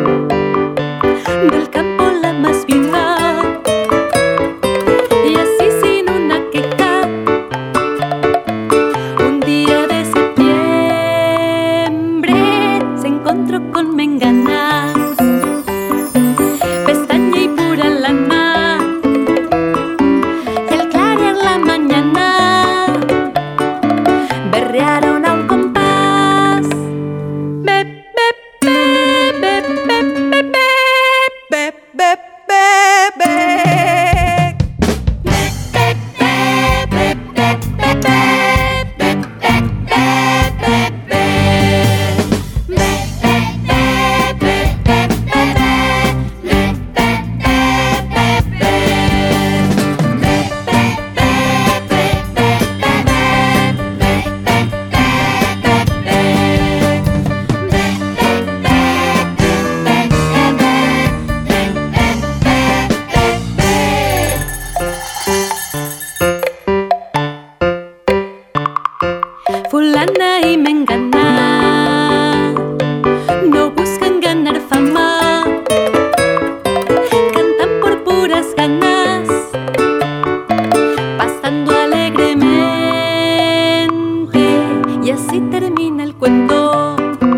del campo, la más viva, y así sin una queja, un día de septiembre se encontró con Mengana, pestaña y pura lana, y al clarear la mañana berrearon a un compás. Fulana y Mengana no buscan ganar fama, cantan por puras ganas, pasando alegremente, y así termina el cuento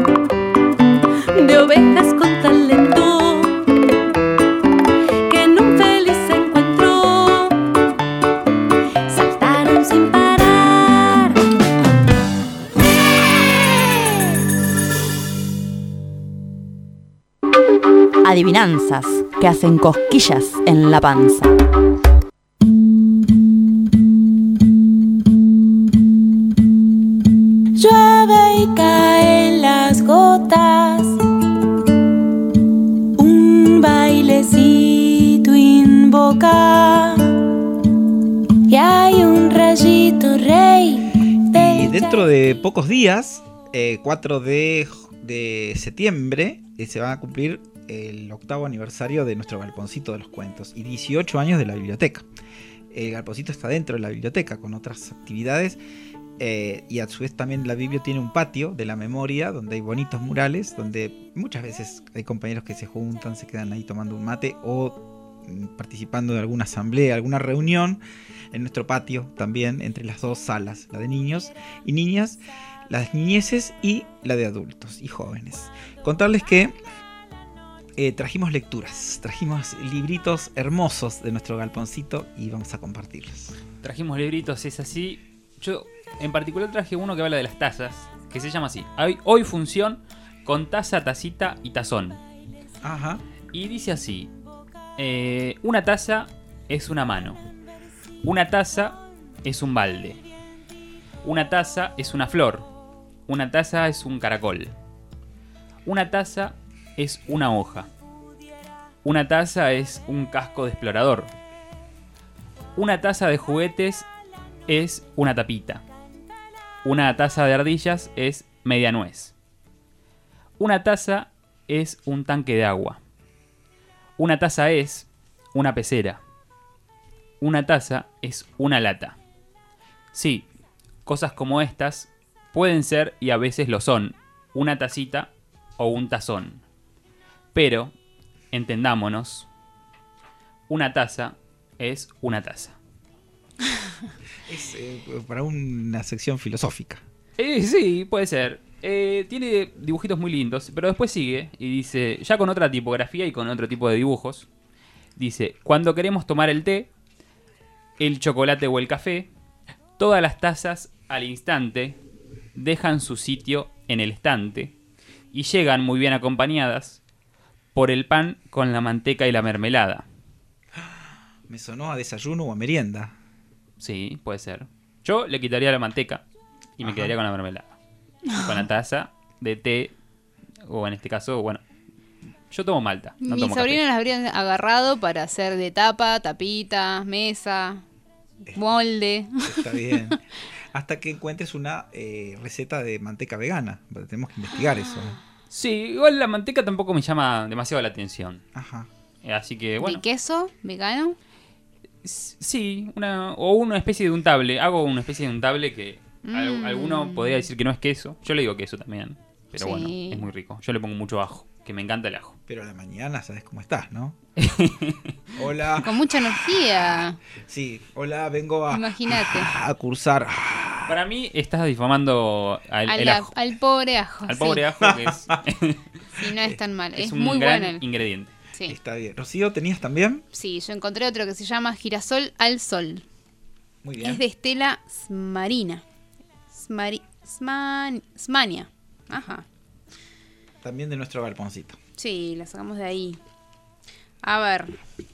de ovejas con talento que en un feliz encuentro saltaron sin parar. Adivinanzas que hacen cosquillas en la panza. Llueve y caen las gotas, un bailecito invoca, y hay un rayito rey. Y dentro de pocos días, 4 de septiembre, se va a cumplir el 8º aniversario de nuestro Galponcito de los Cuentos y 18 años de la biblioteca. El Galponcito está dentro de la biblioteca con otras actividades y a su vez también la Biblia tiene un patio de la memoria donde hay bonitos murales, donde muchas veces hay compañeros que se juntan, se quedan ahí tomando un mate o participando de alguna asamblea, alguna reunión en nuestro patio también entre las dos salas, la de niños y niñas, las niñeces y la de adultos y jóvenes. Contarles que trajimos lecturas, trajimos libritos hermosos de nuestro galponcito y vamos a compartirlos. Trajimos libritos, es así. Yo en particular traje uno que habla de las tazas, que se llama así: Hoy función con taza, tacita y tazón. Ajá. Y dice así: una taza es una mano, una taza es un balde, una taza es una flor, una taza es un caracol, una taza es una hoja, una taza es un casco de explorador, una taza de juguetes es una tapita, una taza de ardillas es media nuez, una taza es un tanque de agua, una taza es una pecera, una taza es una lata. Sí, cosas como estas pueden ser, y a veces lo son, una tacita o un tazón. Pero, entendámonos, una taza es una taza. Es para una sección filosófica. Sí, puede ser. Tiene dibujitos muy lindos, pero después sigue y dice, ya con otra tipografía y con otro tipo de dibujos, dice: cuando queremos tomar el té, el chocolate o el café, todas las tazas al instante dejan su sitio en el estante y llegan muy bien acompañadas por el pan con la manteca y la mermelada. Me sonó a desayuno o a merienda. Sí, puede ser. Yo le quitaría la manteca y me quedaría con la mermelada. Con la taza de té, o en este caso, bueno, yo tomo malta. No Mis tomo sobrinos café. las habrían agarrado para hacer de tapa, tapita, mesa, molde. Está bien. Hasta que encuentres una receta de manteca vegana. Tenemos que investigar eso. Sí, igual la manteca tampoco me llama demasiado la atención. Ajá. Así que bueno. ¿De queso vegano? Sí, una especie de untable. Hago una especie de untable que alguno podría decir que no es queso. Yo le digo queso también. Pero Sí. bueno, es muy rico. Yo le pongo mucho ajo, que me encanta el ajo. Pero a la mañana sabes cómo estás, ¿no? Hola. Con mucha energía. Sí, hola, vengo Imagínate. a cursar. Para mí estás difamando el ajo. Al pobre ajo. Al pobre sí. ajo, que es, Sí, no es tan mal. Es un muy gran bueno. ingrediente. Sí. Está bien. Rocío, ¿tenías también? Sí, yo encontré otro que se llama Girasol al Sol. Muy bien. Es de Estela Smarina. Smania. Ajá. También de nuestro galponcito. Sí, la sacamos de ahí. A ver.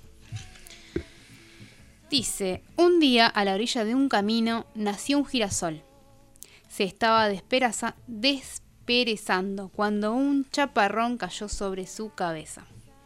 Dice: un día a la orilla de un camino nació un girasol. Se estaba desperezando cuando un chaparrón cayó sobre su cabeza.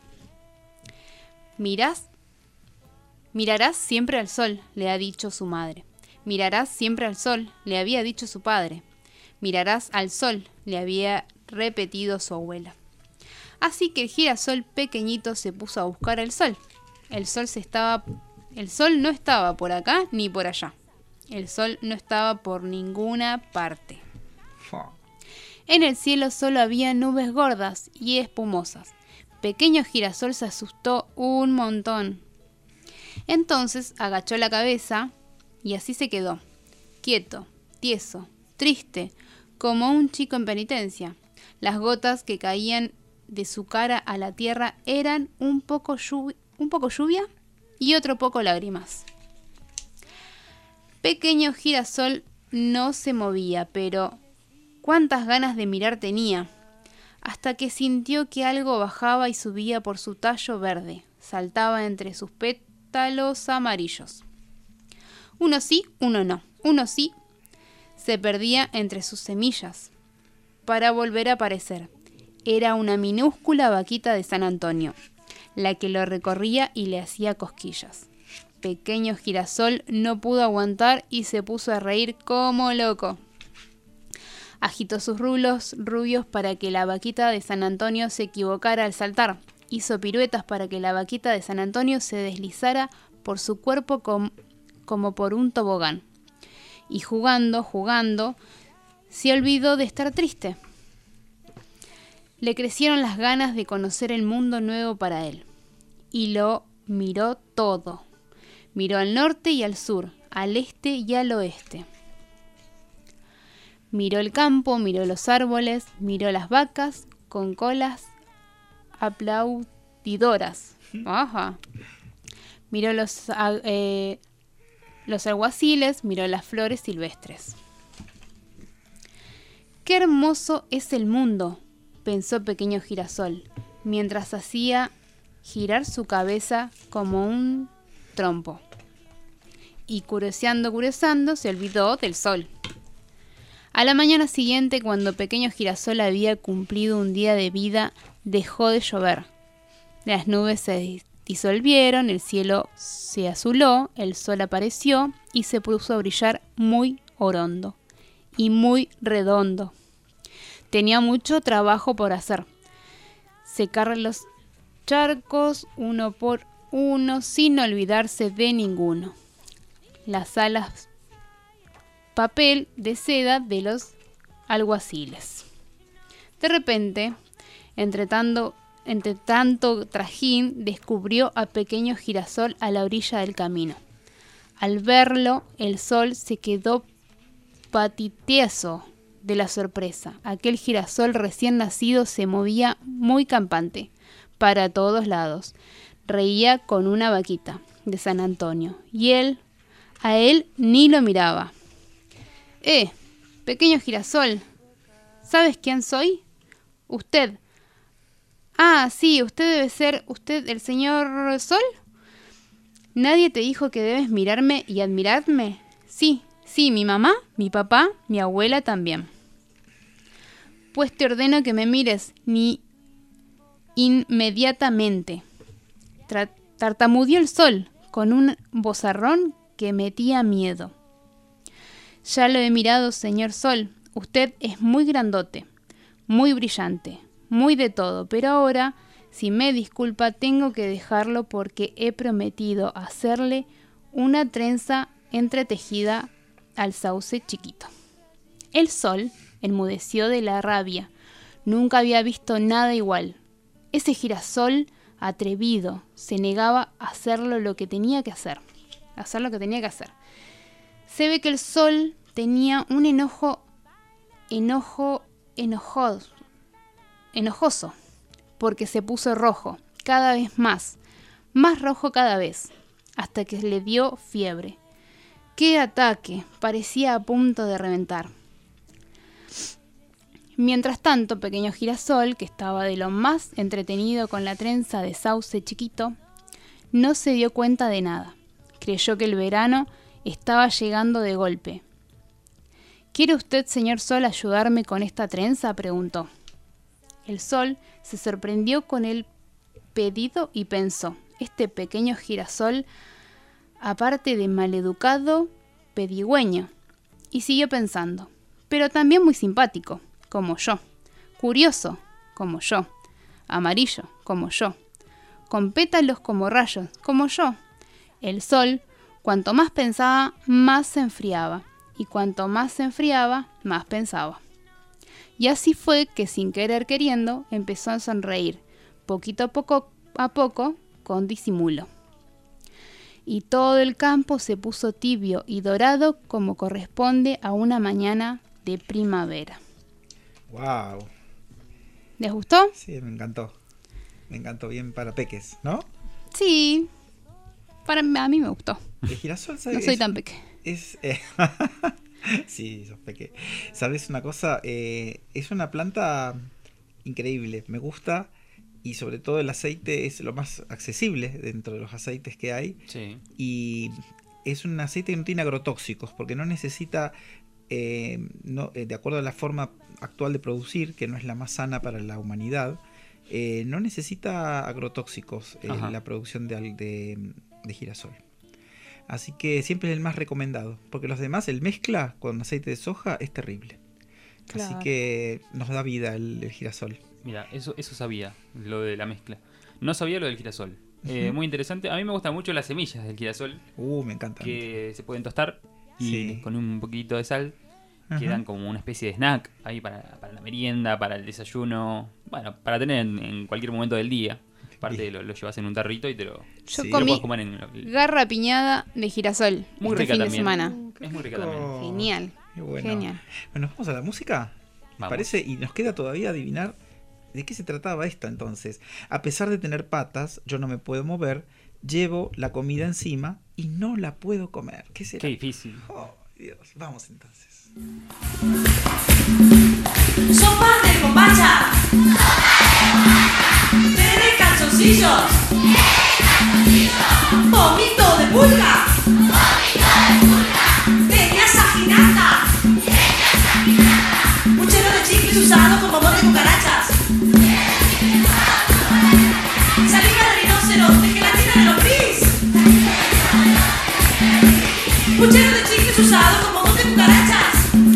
Mirarás siempre al sol, le ha dicho su madre. Mirarás siempre al sol, le había dicho su padre. Mirarás al sol, le había repetido su abuela. Así que el girasol pequeñito se puso a buscar el sol. El sol no estaba por acá ni por allá. El sol no estaba por ninguna parte. En el cielo solo había nubes gordas y espumosas. Pequeño girasol se asustó un montón. Entonces agachó la cabeza y así se quedó, quieto, tieso, triste, como un chico en penitencia. Las gotas que caían de su cara a la tierra eran un poco lluvia y otro poco lágrimas. Pequeño girasol no se movía, pero cuántas ganas de mirar tenía, hasta que sintió que algo bajaba y subía por su tallo verde, saltaba entre sus pétalos amarillos. Uno sí, uno no, uno sí, se perdía entre sus semillas, para volver a aparecer. Era una minúscula vaquita de San Antonio, la que lo recorría y le hacía cosquillas. Pequeño girasol no pudo aguantar y se puso a reír como loco. Agitó sus rulos rubios para que la vaquita de San Antonio se equivocara al saltar. Hizo piruetas para que la vaquita de San Antonio se deslizara por su cuerpo como por un tobogán. Y jugando, se olvidó de estar triste. Le crecieron las ganas de conocer el mundo nuevo para él. Y lo miró todo. Miró al norte y al sur, al este y al oeste. Miró el campo, miró los árboles, miró las vacas con colas aplaudidoras. Ajá. Miró los alguaciles, miró las flores silvestres. ¡Qué hermoso es el mundo!, pensó Pequeño Girasol, mientras hacía girar su cabeza como un trompo. Y curioseando, se olvidó del sol. A la mañana siguiente, cuando Pequeño Girasol había cumplido un día de vida, dejó de llover. Las nubes se disolvieron, el cielo se azuló, el sol apareció y se puso a brillar muy orondo y muy redondo. Tenía mucho trabajo por hacer. Secar los charcos uno por uno sin olvidarse de ninguno. Las alas papel de seda de los alguaciles. De repente, entre tanto trajín, descubrió a Pequeño Girasol a la orilla del camino. Al verlo, el sol se quedó patiteso de la sorpresa. Aquel girasol recién nacido se movía muy campante para todos lados. Reía con una vaquita de San Antonio y a él ni lo miraba. Pequeño Girasol, ¿sabes quién soy? Usted. Ah, sí, usted debe ser usted el señor Sol. ¿Nadie te dijo que debes mirarme y admirarme? Sí, mi mamá, mi papá, mi abuela también. Pues te ordeno que me mires inmediatamente. Tartamudeó el Sol con un vozarrón que metía miedo. Ya lo he mirado, señor Sol. Usted es muy grandote, muy brillante, muy de todo, pero ahora, si me disculpa, tengo que dejarlo porque he prometido hacerle una trenza entretejida al sauce chiquito. El Sol enmudeció de la rabia. Nunca había visto nada igual. Ese girasol atrevido se negaba a hacer lo que tenía que hacer. Se ve que el Sol tenía un enojoso, porque se puso rojo, cada vez más rojo cada vez, hasta que le dio fiebre. ¡Qué ataque! Parecía a punto de reventar. Mientras tanto, Pequeño Girasol, que estaba de lo más entretenido con la trenza de sauce chiquito, no se dio cuenta de nada. Creyó que el verano estaba llegando de golpe. ¿Quiere usted, señor Sol, ayudarme con esta trenza?, preguntó. El Sol se sorprendió con el pedido y pensó: este Pequeño Girasol, aparte de maleducado, pedigüeño. Y siguió pensando: pero también muy simpático, como yo, curioso, como yo, amarillo, como yo, con pétalos como rayos, como yo. El Sol, cuanto más pensaba, más se enfriaba, y cuanto más se enfriaba, más pensaba. Y así fue que, sin querer queriendo, empezó a sonreír, poquito a poco, con disimulo. Y todo el campo se puso tibio y dorado como corresponde a una mañana de primavera. ¡Wow! ¿Les gustó? Sí, me encantó. Me encantó, bien para peques, ¿no? Sí, a mí me gustó. El girasol, ¿sabes? No soy tan peque. Sí, sos peque. ¿Sabes una cosa? Es una planta increíble, me gusta, y sobre todo el aceite es lo más accesible dentro de los aceites que hay. Sí. Y es un aceite que no tiene agrotóxicos, porque no necesita, de acuerdo a la forma actual de producir, que no es la más sana para la humanidad, no necesita agrotóxicos la producción de girasol. Así que siempre es el más recomendado, porque los demás, el mezcla con aceite de soja es terrible. Claro. Así que nos da vida el girasol. Mira, eso sabía, lo de la mezcla. No sabía lo del girasol. Muy interesante. A mí me gustan mucho las semillas del girasol. Me encantan. Que se pueden tostar y con un poquitito de sal quedan como una especie de snack ahí para la merienda, para el desayuno. Bueno, para tener en cualquier momento del día. Aparte lo llevas en un tarrito y te lo puedes comer en garra piñada de girasol. Muy rica fin también. De semana. Es muy rica también. Genial. Qué bueno. Genial. Bueno, vamos a la música. Parece, y nos queda todavía adivinar ¿De qué se trataba esta entonces? A pesar de tener patas, yo no me puedo mover, llevo la comida encima y no la puedo comer. ¿Qué será? Qué difícil. Oh, Dios. Vamos entonces. Sopa de bombacha. Té de calzoncillos. Vómito de pulga. Tenías ajinata. Puchero de chicles usado como bote de cucarachas. Saliva de rinoceronte, gelatina de lombriz. Puchero de chicles usado como bote de cucarachas.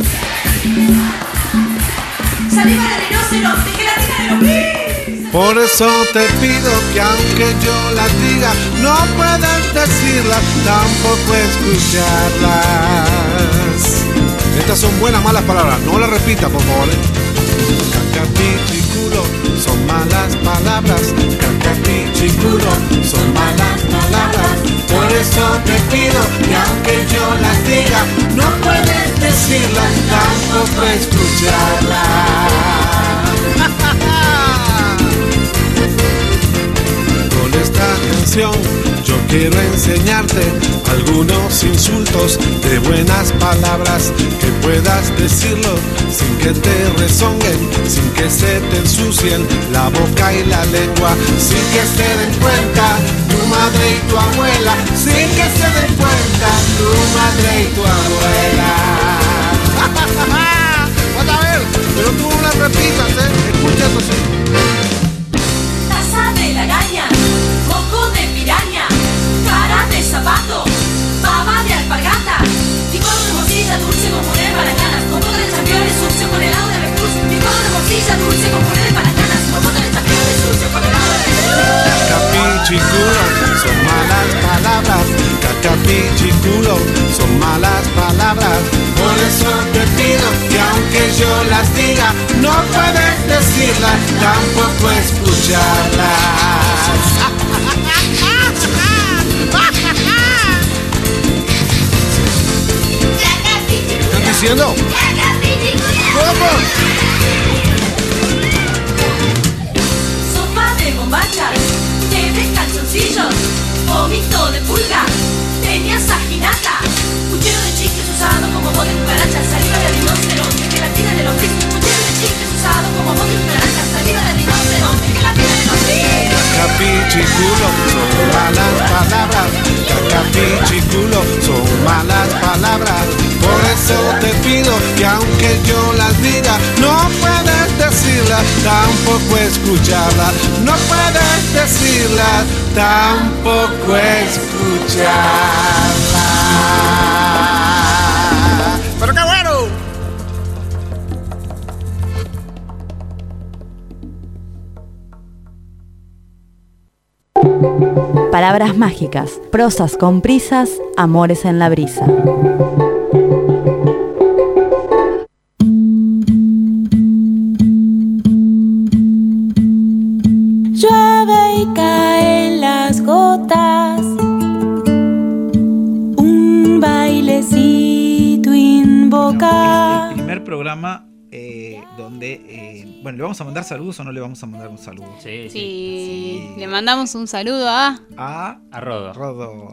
Saliva de rinoceronte, gelatina de lombriz. Por eso te pido que aunque yo las diga, no puedas decirlas, tampoco escucharlas. Estas son buenas, malas palabras, no las repita, por favor. Cacapichiculo, son malas palabras. Cacapichiculo, son malas palabras. Por eso te pido que aunque yo las diga, no puedes decirlas, tampoco escucharlas. Con esta canción yo quiero enseñarte algunos insultos de buenas palabras, que puedas decirlo sin que te rezonguen, sin que se te ensucien la boca y la lengua, sin que se den cuenta tu madre y tu abuela, sin que se den cuenta tu madre y tu abuela. Vas a ver, pero tú no las repitas, escucha eso sí. Taza de lagaña, moco de piraña, cara de zapato, baba de alpargata, licuado de morcilla dulce con puré de palacanas, compota de championes sucio con helado de avestruz, licuado de morcilla dulce con puré de palacanas, compota de championes sucio con helado de avestruz. Cacapichiculo, son malas palabras. Cacapichiculo, son malas palabras. Por eso te pido que aunque yo las diga, no puedes decirlas, tampoco escucharlas. ¿Están diciendo? ¿Cómo? Sopa de bombachas, té de calzoncillos, vómito de pulga, tenías ajinata, puchero de chicles usado como bote de cucarachas, saliva de rinoceronte, gelatina de lombriz, puchero de chicles usado como bote de cucarachas, saliva de rinoceronte, gelatina de lombriz. Cacapichiculo, son malas palabras. Cacapichiculo, son malas palabras. Por eso te pido que aunque yo las diga, no puedes decirlas, tampoco escucharlas. No puedes decirlas, tampoco escucharlas. ¡Pero qué bueno! Palabras mágicas, prosas con prisas, amores en la brisa. Llueve y caen las gotas, un bailecito invoca. El primer programa donde, bueno, ¿le vamos a mandar saludos o no le vamos a mandar un saludo? Sí. Le mandamos un saludo a Rodo. Rodo.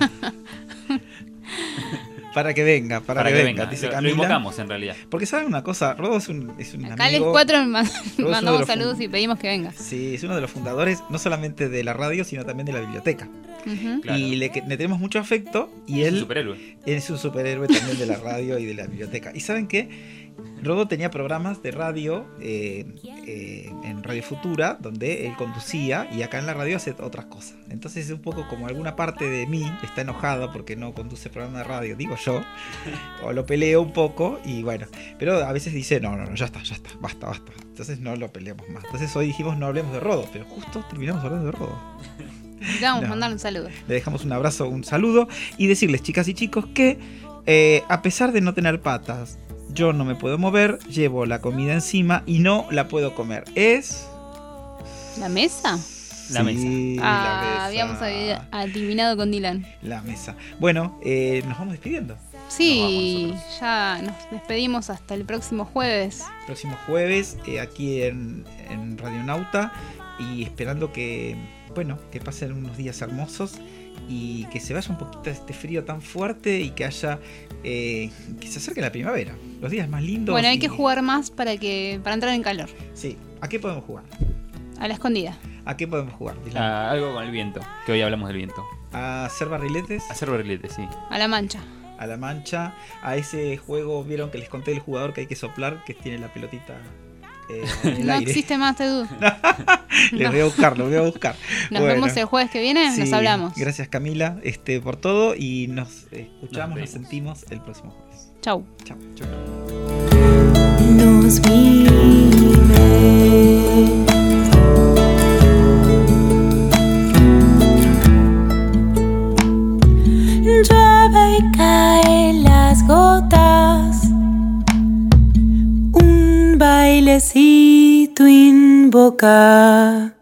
Para que venga, para que venga, dice Camila. Lo invocamos en realidad. Porque saben una cosa, Rodo es un acá amigo. les cuatro mandamos saludos y pedimos que venga. Sí, es uno de los fundadores, no solamente de la radio, sino también de la biblioteca. Claro. Y le tenemos mucho afecto. Y él es un superhéroe. Es un superhéroe también de la radio y de la biblioteca. ¿Y saben qué? Rodo tenía programas de radio en Radio Futura, donde él conducía, y acá en la radio hace otras cosas. Entonces es un poco como alguna parte de mí está enojada porque no conduce programa de radio, digo yo, o lo peleo un poco, y bueno, pero a veces dice, no, ya está, basta. Entonces no lo peleamos más. Entonces hoy dijimos no hablemos de Rodo, pero justo terminamos hablando de Rodo. Le vamos a mandar un saludo. Le dejamos un abrazo, un saludo, y decirles, chicas y chicos, que a pesar de no tener patas, yo no me puedo mover, llevo la comida encima y no la puedo comer. ¿Es? ¿La mesa? La mesa. La mesa. Habíamos adivinado con Dylan. La mesa. Bueno, nos vamos despidiendo. Sí, ya nos despedimos hasta el próximo jueves. Próximo jueves, aquí en Radionauta, y esperando que pasen unos días hermosos y que se vaya un poquito este frío tan fuerte y que haya que se acerque la primavera, los días más lindos. Bueno, hay que jugar más para entrar en calor. Sí, ¿a qué podemos jugar? A la escondida. ¿A qué podemos jugar? Algo con el viento, que hoy hablamos del viento. ¿A hacer barriletes? A hacer barriletes, sí. A la mancha. A la mancha, a ese juego, vieron que les conté del jugador que hay que soplar, que tiene la pelotita en el no aire. Existe más, Tedu. Lo voy a buscar. Nos vemos el jueves que viene, sí, nos hablamos. Gracias, Camila, por todo, y nos escuchamos, nos sentimos el próximo jueves. Chau. Chau. Nos llueve y caen las gotas, un bailecito invoca.